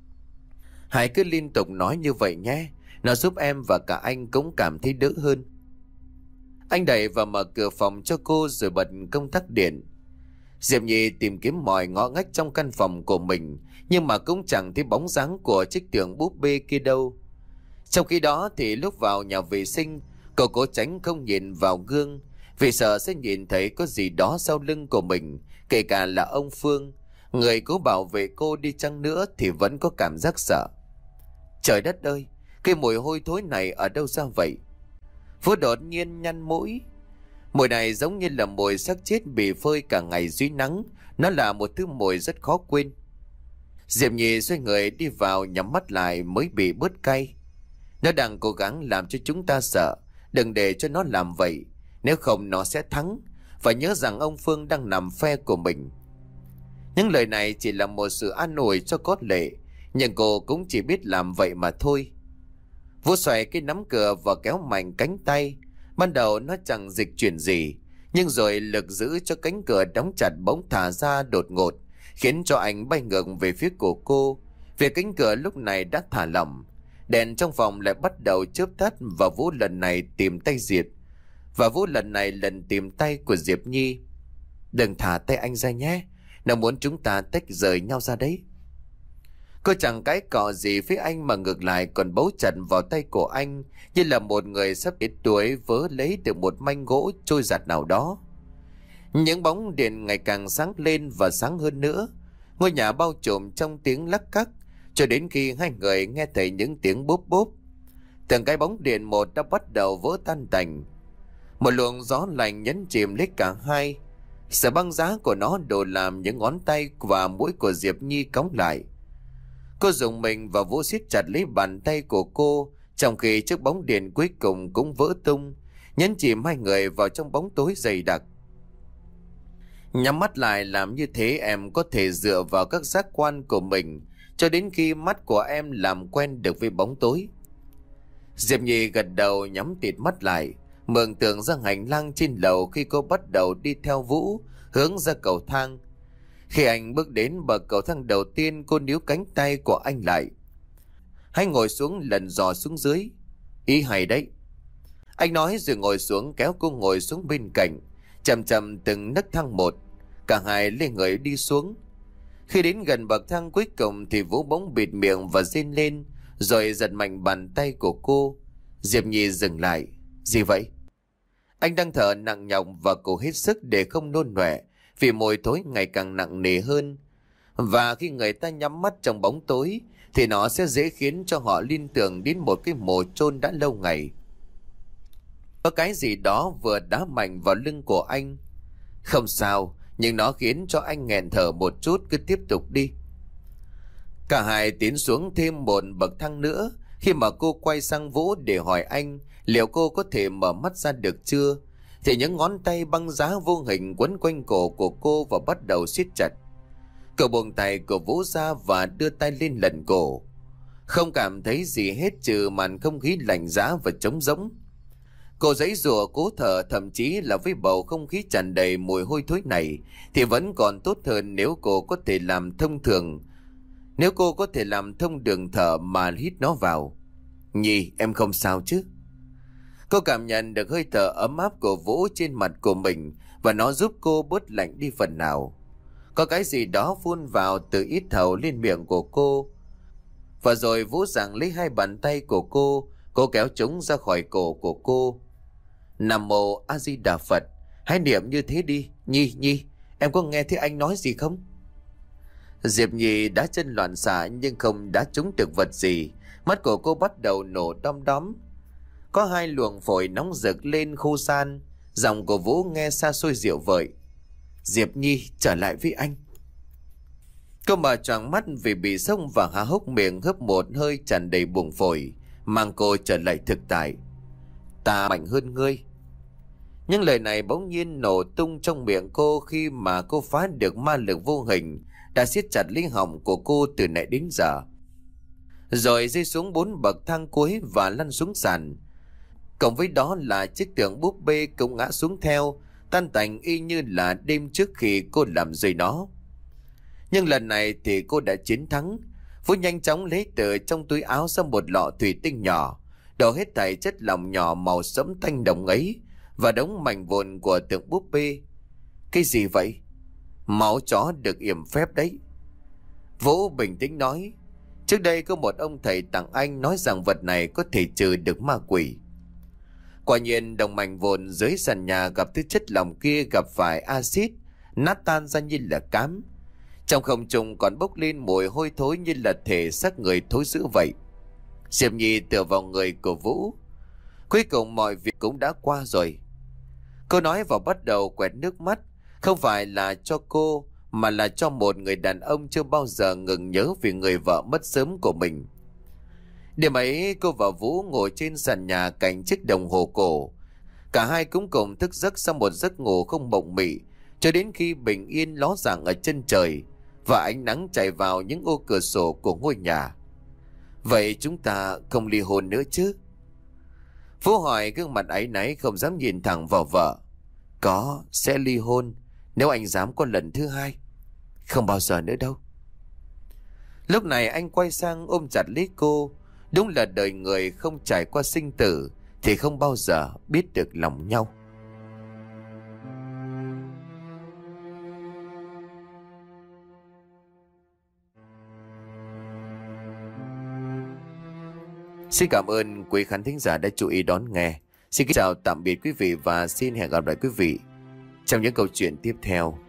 A: Hãy cứ liên tục nói như vậy nhé, nó giúp em và cả anh cũng cảm thấy đỡ hơn. Anh đẩy và mở cửa phòng cho cô rồi bật công tắc điện. Diệp Nhi tìm kiếm mọi ngõ ngách trong căn phòng của mình, nhưng mà cũng chẳng thấy bóng dáng của chiếc tượng búp bê kia đâu. Trong khi đó thì lúc vào nhà vệ sinh, cô cố tránh không nhìn vào gương vì sợ sẽ nhìn thấy có gì đó sau lưng của mình, kể cả là ông Phương, người cố bảo vệ cô đi chăng nữa thì vẫn có cảm giác sợ. Trời đất ơi, cái mùi hôi thối này ở đâu ra vậy? Vũ đột nhiên nhăn mũi. Mùi này giống như là mùi xác chết bị phơi cả ngày dưới nắng. Nó là một thứ mùi rất khó quên. Diệp Nhi xoay người đi vào, nhắm mắt lại mới bị bớt cay. Nó đang cố gắng làm cho chúng ta sợ. Đừng để cho nó làm vậy, nếu không nó sẽ thắng. Và nhớ rằng ông Phương đang nằm phe của mình. Những lời này chỉ là một sự an ủi cho Cốt Lệ, nhưng cô cũng chỉ biết làm vậy mà thôi. Vũ xoay cái nắm cửa và kéo mạnh cánh tay. Ban đầu nó chẳng dịch chuyển gì, nhưng rồi lực giữ cho cánh cửa đóng chặt bỗng thả ra đột ngột, khiến cho anh bay ngược về phía của cô. Vì cánh cửa lúc này đã thả lỏng, đèn trong phòng lại bắt đầu chớp tắt và Vũ lần này tìm tay Diệp. Và Vũ lần này lần tìm tay của Diệp Nhi. Đừng thả tay anh ra nhé, nó muốn chúng ta tách rời nhau ra đấy. Cô chẳng cãi cọ gì với anh mà ngược lại còn bấu chặt vào tay của anh như là một người sắp đến tuổi vớ lấy được một manh gỗ trôi giạt nào đó. Những bóng điện ngày càng sáng lên và sáng hơn nữa. Ngôi nhà bao trùm trong tiếng lắc cắc cho đến khi hai người nghe thấy những tiếng bốp bốp. Từng cái bóng điện một đã bắt đầu vỡ tan tành. Một luồng gió lạnh nhấn chìm lấy cả hai. Sự băng giá của nó đổ làm những ngón tay và mũi của Diệp Nhi cống lại. Cô dùng mình và Vũ siết chặt lấy bàn tay của cô, trong khi chiếc bóng điện cuối cùng cũng vỡ tung, nhấn chìm hai người vào trong bóng tối dày đặc. Nhắm mắt lại, làm như thế em có thể dựa vào các giác quan của mình cho đến khi mắt của em làm quen được với bóng tối. Diệp Nhi gật đầu, nhắm tịt mắt lại. Mường tượng ra hành lang trên lầu khi cô bắt đầu đi theo Vũ hướng ra cầu thang. Khi anh bước đến bậc cầu thang đầu tiên, cô níu cánh tay của anh lại. Hãy ngồi xuống lần dò xuống dưới. Ý hay đấy. Anh nói rồi ngồi xuống kéo cô ngồi xuống bên cạnh. Chậm chậm từng nấc thang một. Cả hai lên người đi xuống. Khi đến gần bậc thang cuối cùng thì Vũ bỗng bịt miệng và rên lên, rồi giật mạnh bàn tay của cô. Diệp Nhi dừng lại. Gì vậy? Anh đang thở nặng nhọc và cố hết sức để không nôn nọe, vì mùi thối ngày càng nặng nề hơn. Và khi người ta nhắm mắt trong bóng tối thì nó sẽ dễ khiến cho họ liên tưởng đến một cái mồ chôn đã lâu ngày. Có cái gì đó vừa đá mạnh vào lưng của anh. Không sao, nhưng nó khiến cho anh nghẹn thở một chút. Cứ tiếp tục đi. Cả hai tiến xuống thêm một bậc thang nữa. Khi mà cô quay sang Vũ để hỏi anh liệu cô có thể mở mắt ra được chưa, thì những ngón tay băng giá vô hình quấn quanh cổ của cô và bắt đầu siết chặt. Cậu buông tay của Vũ ra và đưa tay lên lần cổ. Không cảm thấy gì hết trừ màn không khí lạnh giá và trống rỗng. Cô giãy giụa cố thở, thậm chí là với bầu không khí tràn đầy mùi hôi thối này thì vẫn còn tốt hơn nếu cô có thể làm thông thường. Nếu cô có thể làm thông đường thở mà hít nó vào. Nhi, em không sao chứ? Cô cảm nhận được hơi thở ấm áp của Vũ trên mặt của mình và nó giúp cô bớt lạnh đi phần nào. Có cái gì đó phun vào từ ít hầu lên miệng của cô. Và rồi Vũ giằng lấy hai bàn tay của cô, cô kéo chúng ra khỏi cổ của cô. Nam mô A Di Đà Phật. Hãy niệm như thế đi. Nhi, Nhi, em có nghe thấy anh nói gì không? Diệp Nhi đá chân loạn xạ nhưng không đá trúng được vật gì. Mắt của cô bắt đầu nổ đom đóm. Có hai luồng phổi nóng rực lên khô san. Giọng của Vũ nghe xa xôi dịu vợi. Diệp Nhi, trở lại với anh. Cô mở choàng mắt vì bị sốc và há hốc miệng hớp một hơi tràn đầy buồng phổi, mang cô trở lại thực tại. Ta mạnh hơn ngươi. Những lời này bỗng nhiên nổ tung trong miệng cô khi mà cô phá được ma lực vô hình đã siết chặt linh họng của cô từ nãy đến giờ. Rồi rơi xuống bốn bậc thang cuối và lăn xuống sàn. Cộng với đó là chiếc tượng búp bê cũng ngã xuống theo, tan tành y như là đêm trước khi cô làm rơi nó. Nhưng lần này thì cô đã chiến thắng. Vũ nhanh chóng lấy từ trong túi áo ra một lọ thủy tinh nhỏ, đổ hết thảy chất lỏng nhỏ màu sẫm thanh đồng ấy và đống mảnh vụn của tượng búp bê. Cái gì vậy? Máu chó được yểm phép đấy. Vũ bình tĩnh nói. Trước đây có một ông thầy tặng anh nói rằng vật này có thể trừ được ma quỷ. Quả nhiên đồng mảnh vụn dưới sàn nhà gặp thứ chất lỏng kia gặp phải axit, nát tan ra như là cám. Trong không trung còn bốc lên mùi hôi thối như là thể xác người thối rữa vậy. Diệp Nhi tựa vào người của Vũ. Cuối cùng mọi việc cũng đã qua rồi. Cô nói và bắt đầu quẹt nước mắt. Không phải là cho cô, mà là cho một người đàn ông chưa bao giờ ngừng nhớ về người vợ mất sớm của mình. Đêm ấy cô và Vũ ngồi trên sàn nhà cạnh chiếc đồng hồ cổ. Cả hai cũng cùng thức giấc sau một giấc ngủ không mộng mị, cho đến khi bình yên ló dạng ở chân trời và ánh nắng chảy vào những ô cửa sổ của ngôi nhà. Vậy chúng ta không ly hôn nữa chứ? Vũ hỏi, gương mặt áy náy không dám nhìn thẳng vào vợ. Có, sẽ ly hôn nếu anh dám có lần thứ hai. Không bao giờ nữa đâu. Lúc này anh quay sang ôm chặt lấy cô. Đúng là đời người không trải qua sinh tử thì không bao giờ biết được lòng nhau. Xin cảm ơn quý khán thính giả đã chú ý đón nghe. Xin kính chào tạm biệt quý vị và xin hẹn gặp lại quý vị trong những câu chuyện tiếp theo.